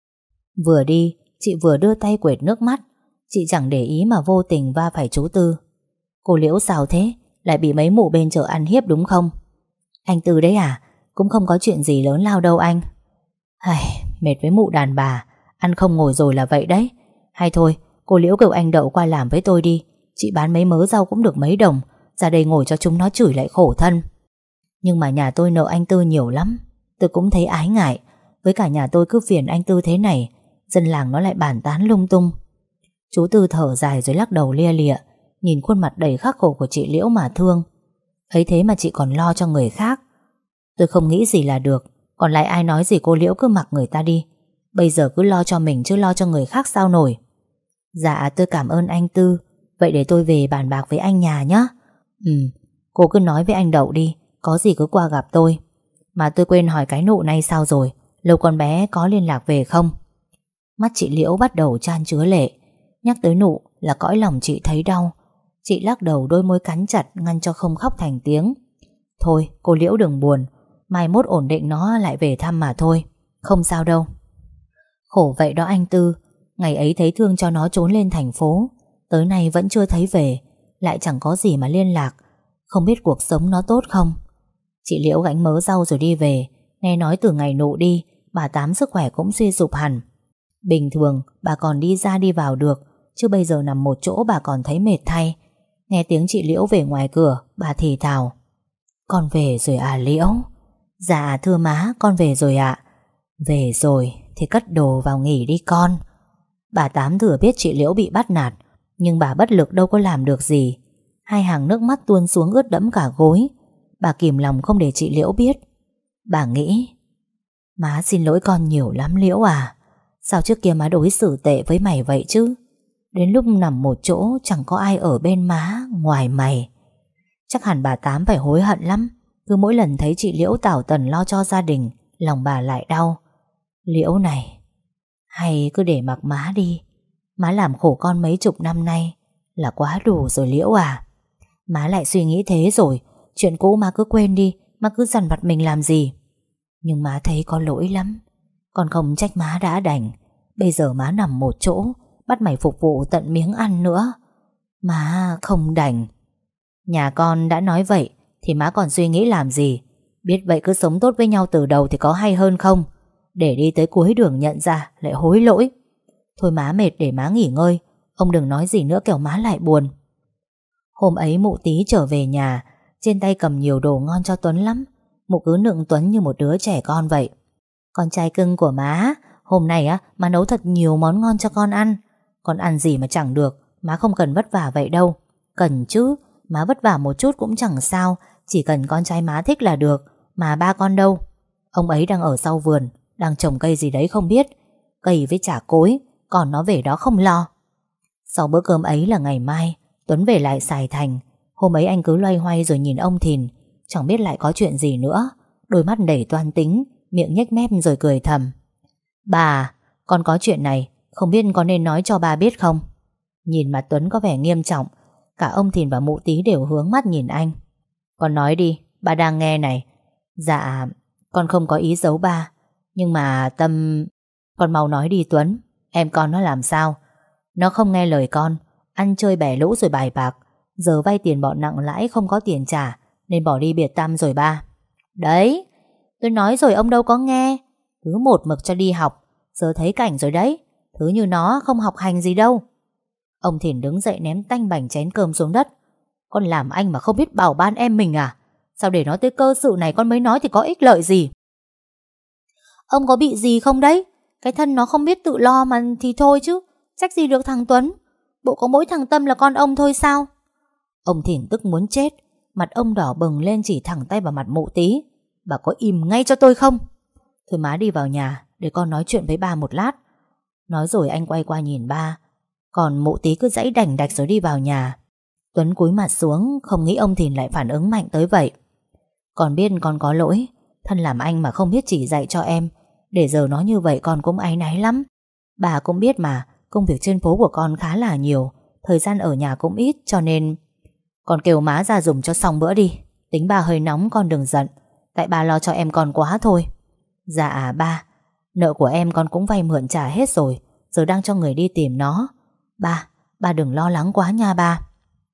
Vừa đi, chị vừa đưa tay quệt nước mắt. Chị chẳng để ý mà vô tình va phải chú Tư. Cô Liễu sao thế? Lại bị mấy mụ bên chợ ăn hiếp đúng không? Anh Tư đấy à? Cũng không có chuyện gì lớn lao đâu anh. Mệt với mụ đàn bà, ăn không ngồi rồi là vậy đấy. Hay thôi, cô Liễu kêu anh Đậu qua làm với tôi đi. Chị bán mấy mớ rau cũng được mấy đồng, ra đây ngồi cho chúng nó chửi lại khổ thân. Nhưng mà nhà tôi nợ anh Tư nhiều lắm. Tôi cũng thấy ái ngại. Với cả nhà tôi cứ phiền anh Tư thế này, dân làng nó lại bàn tán lung tung. Chú Tư thở dài rồi lắc đầu lia lịa, nhìn khuôn mặt đầy khắc khổ của chị Liễu mà thương. Ấy thế mà chị còn lo cho người khác. Tôi không nghĩ gì là được. Còn lại ai nói gì cô Liễu cứ mặc người ta đi. Bây giờ cứ lo cho mình chứ lo cho người khác sao nổi. Dạ tôi cảm ơn anh Tư. Vậy để tôi về bàn bạc với anh nhà nhé. Cô cứ nói với anh Đậu đi, có gì cứ qua gặp tôi. Mà tôi quên hỏi cái nụ này sao rồi, lâu con bé có liên lạc về không? Mắt chị Liễu bắt đầu chan chứa lệ. Nhắc tới nụ là cõi lòng chị thấy đau. Chị lắc đầu, đôi môi cắn chặt ngăn cho không khóc thành tiếng. Thôi cô Liễu đừng buồn, mai mốt ổn định nó lại về thăm mà thôi. Không sao đâu. Khổ vậy đó anh Tư. Ngày ấy thấy thương cho nó trốn lên thành phố, tới nay vẫn chưa thấy về, lại chẳng có gì mà liên lạc. Không biết cuộc sống nó tốt không. Chị Liễu gánh mớ rau rồi đi về. Nghe nói từ ngày nụ đi, bà Tám sức khỏe cũng suy sụp hẳn. Bình thường bà còn đi ra đi vào được, chứ bây giờ nằm một chỗ bà còn thấy mệt thay. Nghe tiếng chị Liễu về ngoài cửa, bà thì thào: Con về rồi à Liễu? Dạ thưa má, con về rồi ạ. Về rồi thì cất đồ vào nghỉ đi con. Bà Tám thừa biết chị Liễu bị bắt nạt, nhưng bà bất lực đâu có làm được gì. Hai hàng nước mắt tuôn xuống ướt đẫm cả gối. Bà kìm lòng không để chị Liễu biết. Bà nghĩ: Má xin lỗi con nhiều lắm Liễu à. Sao trước kia má đối xử tệ với mày vậy chứ? Đến lúc nằm một chỗ chẳng có ai ở bên má ngoài mày. Chắc hẳn bà Tám phải hối hận lắm. Cứ mỗi lần thấy chị Liễu tảo tần lo cho gia đình, lòng bà lại đau. Liễu này, hay cứ để mặc má đi. Má làm khổ con mấy chục năm nay là quá đủ rồi Liễu à. Má lại suy nghĩ thế rồi. Chuyện cũ má cứ quên đi. Má cứ dằn vặt mình làm gì. Nhưng má thấy có lỗi lắm. Con không trách má đã đành. Bây giờ má nằm một chỗ, bắt mày phục vụ tận miếng ăn nữa. Má không đành. Nhà con đã nói vậy thì má còn suy nghĩ làm gì. Biết vậy cứ sống tốt với nhau từ đầu thì có hay hơn không? Để đi tới cuối đường nhận ra lại hối lỗi. Thôi má mệt, để má nghỉ ngơi. Ông đừng nói gì nữa kẻo má lại buồn. Hôm ấy mụ Tí trở về nhà, trên tay cầm nhiều đồ ngon cho Tuấn lắm. Mụ cứ nựng Tuấn như một đứa trẻ con vậy. Con trai cưng của má, hôm nay má nấu thật nhiều món ngon cho con ăn. Con ăn gì mà chẳng được. Má không cần vất vả vậy đâu. Cần chứ, má vất vả một chút cũng chẳng sao. Chỉ cần con trai má thích là được. Mà ba con đâu? Ông ấy đang ở sau vườn, đang trồng cây gì đấy không biết. Cây với chả cối, còn nó về đó không lo. Sau bữa cơm ấy là ngày mai Tuấn về lại Sài Thành. Hôm ấy anh cứ loay hoay rồi nhìn ông Thìn, chẳng biết lại có chuyện gì nữa. Đôi mắt đầy toan tính, miệng nhếch mép rồi cười thầm. Bà, con có chuyện này, không biết có nên nói cho bà biết không? Nhìn mặt Tuấn có vẻ nghiêm trọng. Cả ông Thìn và mụ Tí đều hướng mắt nhìn anh. Con nói đi, bà đang nghe này. Dạ, con không có ý giấu ba. Nhưng mà Tâm... Con mau nói đi Tuấn. Em con nó làm sao? Nó không nghe lời con, ăn chơi bẻ lũ rồi bài bạc. Giờ vay tiền bọn nặng lãi không có tiền trả, nên bỏ đi biệt tăm rồi ba. Đấy, tôi nói rồi ông đâu có nghe. Cứ một mực cho đi học. Giờ thấy cảnh rồi đấy. Thứ như nó không học hành gì đâu. Ông Thìn đứng dậy ném tanh bành chén cơm xuống đất. Con làm anh mà không biết bảo ban em mình à? Sao để nó tới cơ sự này con mới nói thì có ích lợi gì? Ông có bị gì không đấy? Cái thân nó không biết tự lo mà thì thôi chứ. Trách gì được thằng Tuấn. Bộ có mỗi thằng Tâm là con ông thôi sao? Ông Thìn tức muốn chết. Mặt ông đỏ bừng lên chỉ thẳng tay vào mặt mụ Tí. Bà có im ngay cho tôi không? Thôi má đi vào nhà để con nói chuyện với ba một lát. Nói rồi anh quay qua nhìn ba. Còn mụ Tí cứ giãy đành đạch rồi đi vào nhà. Tuấn cúi mặt xuống, không nghĩ ông Thìn lại phản ứng mạnh tới vậy. Con biết con có lỗi. Thân làm anh mà không biết chỉ dạy cho em. Để giờ nói như vậy con cũng áy náy lắm. Bà cũng biết mà, công việc trên phố của con khá là nhiều, thời gian ở nhà cũng ít, cho nên con kêu má ra dùng cho xong bữa đi. Tính bà hơi nóng con đừng giận. Tại bà lo cho em con quá thôi. Dạ ba, nợ của em con cũng vay mượn trả hết rồi, giờ đang cho người đi tìm nó. Ba đừng lo lắng quá nha ba.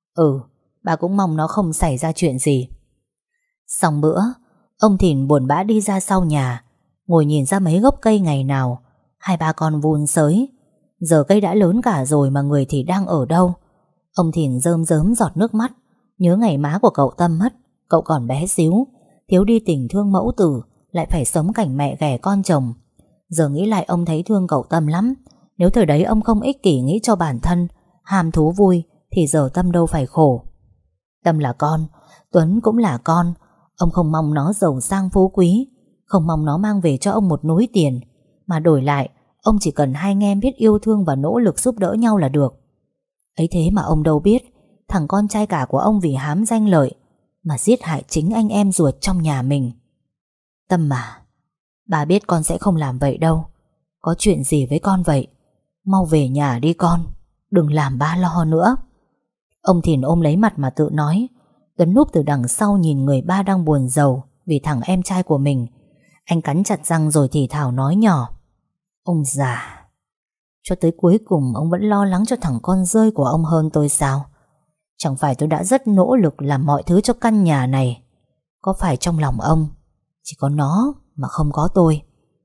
Bà cũng mong nó không xảy ra chuyện gì. Xong bữa, ông Thìn buồn bã đi ra sau nhà, ngồi nhìn ra mấy gốc cây ngày nào hai ba con vun sới. Giờ cây đã lớn cả rồi mà người thì đang ở đâu. Ông Thìn rơm rớm giọt nước mắt, nhớ ngày má của cậu Tâm mất. Cậu còn bé xíu, thiếu đi tình thương mẫu tử, lại phải sống cảnh mẹ ghẻ con chồng. Giờ nghĩ lại ông thấy thương cậu Tâm lắm. Nếu thời đấy ông không ích kỷ nghĩ cho bản thân, ham thú vui, thì giờ Tâm đâu phải khổ. Tâm là con, Tuấn cũng là con. Ông không mong nó giàu sang phú quý, không mong nó mang về cho ông một núi tiền, mà đổi lại ông chỉ cần hai anh em biết yêu thương và nỗ lực giúp đỡ nhau là được. Ấy thế mà ông đâu biết thằng con trai cả của ông vì hám danh lợi mà giết hại chính anh em ruột trong nhà mình. Tâm mà, bà biết con sẽ không làm vậy đâu. Có chuyện gì với con vậy? Mau về nhà đi con, đừng làm ba lo nữa. Ông Thìn ôm lấy mặt mà tự nói. Tuấn núp từ đằng sau nhìn người ba đang buồn rầu vì thằng em trai của mình. Anh cắn chặt răng rồi thì thào nói nhỏ. Ông già, cho tới cuối cùng ông vẫn lo lắng cho thằng con rơi của ông hơn tôi sao? Chẳng phải tôi đã rất nỗ lực làm mọi thứ cho căn nhà này. Có phải trong lòng ông chỉ có nó mà không có tôi?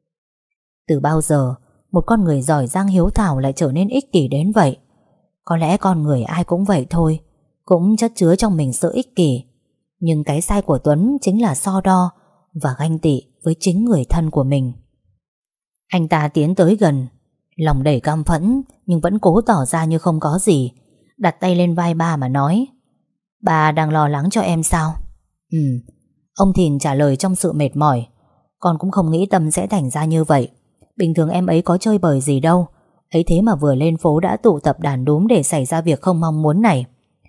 Từ bao giờ một con người giỏi giang hiếu thảo lại trở nên ích kỷ đến vậy? Có lẽ con người ai cũng vậy thôi, cũng chất chứa trong mình sự ích kỷ. Nhưng cái sai của Tuấn chính là so đo và ganh tị với chính người thân của mình. Anh ta tiến tới gần, lòng đầy căm phẫn nhưng vẫn cố tỏ ra như không có gì, đặt tay lên vai ba mà nói. Ba đang lo lắng cho em sao? Ông Thìn trả lời trong sự mệt mỏi. Con cũng không nghĩ Tâm sẽ thành ra như vậy. Bình thường em ấy có chơi bời gì đâu, ấy thế mà vừa lên phố đã tụ tập đàn đúm để xảy ra việc không mong muốn này.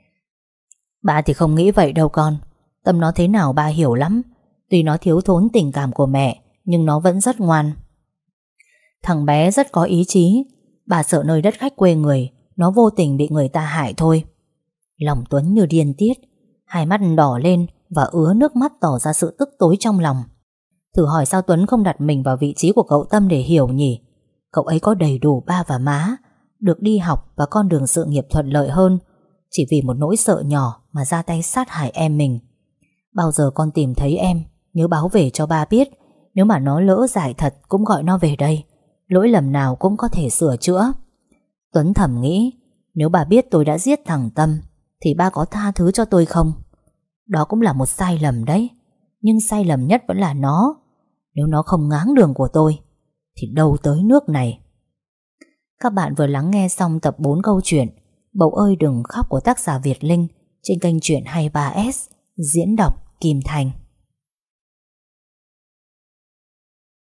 Ba thì không nghĩ vậy đâu con. Tâm nó thế nào ba hiểu lắm. Tuy nó thiếu thốn tình cảm của mẹ, nhưng nó vẫn rất ngoan. Thằng bé rất có ý chí. Bà sợ nơi đất khách quê người nó vô tình bị người ta hại thôi. Lòng Tuấn như điên tiết, hai mắt đỏ lên và ứa nước mắt tỏ ra sự tức tối trong lòng. Thử hỏi sao Tuấn không đặt mình vào vị trí của cậu Tâm để hiểu nhỉ? Cậu ấy có đầy đủ ba và má, được đi học và con đường sự nghiệp thuận lợi hơn, chỉ vì một nỗi sợ nhỏ mà ra tay sát hại em mình. Bao giờ con tìm thấy em, nhớ báo về cho ba biết. Nếu mà nó lỡ dại thật cũng gọi nó về đây. Lỗi lầm nào cũng có thể sửa chữa. Tuấn thầm nghĩ, nếu bà biết tôi đã giết thằng Tâm thì ba có tha thứ cho tôi không? Đó cũng là một sai lầm đấy. Nhưng sai lầm nhất vẫn là nó. Nếu nó không ngáng đường của tôi thì đâu tới nước này. Các bạn vừa lắng nghe xong tập 4 câu chuyện Bầu ơi đừng khóc của tác giả Việt Linh trên kênh Chuyện 23S, diễn đọc Kim Thành.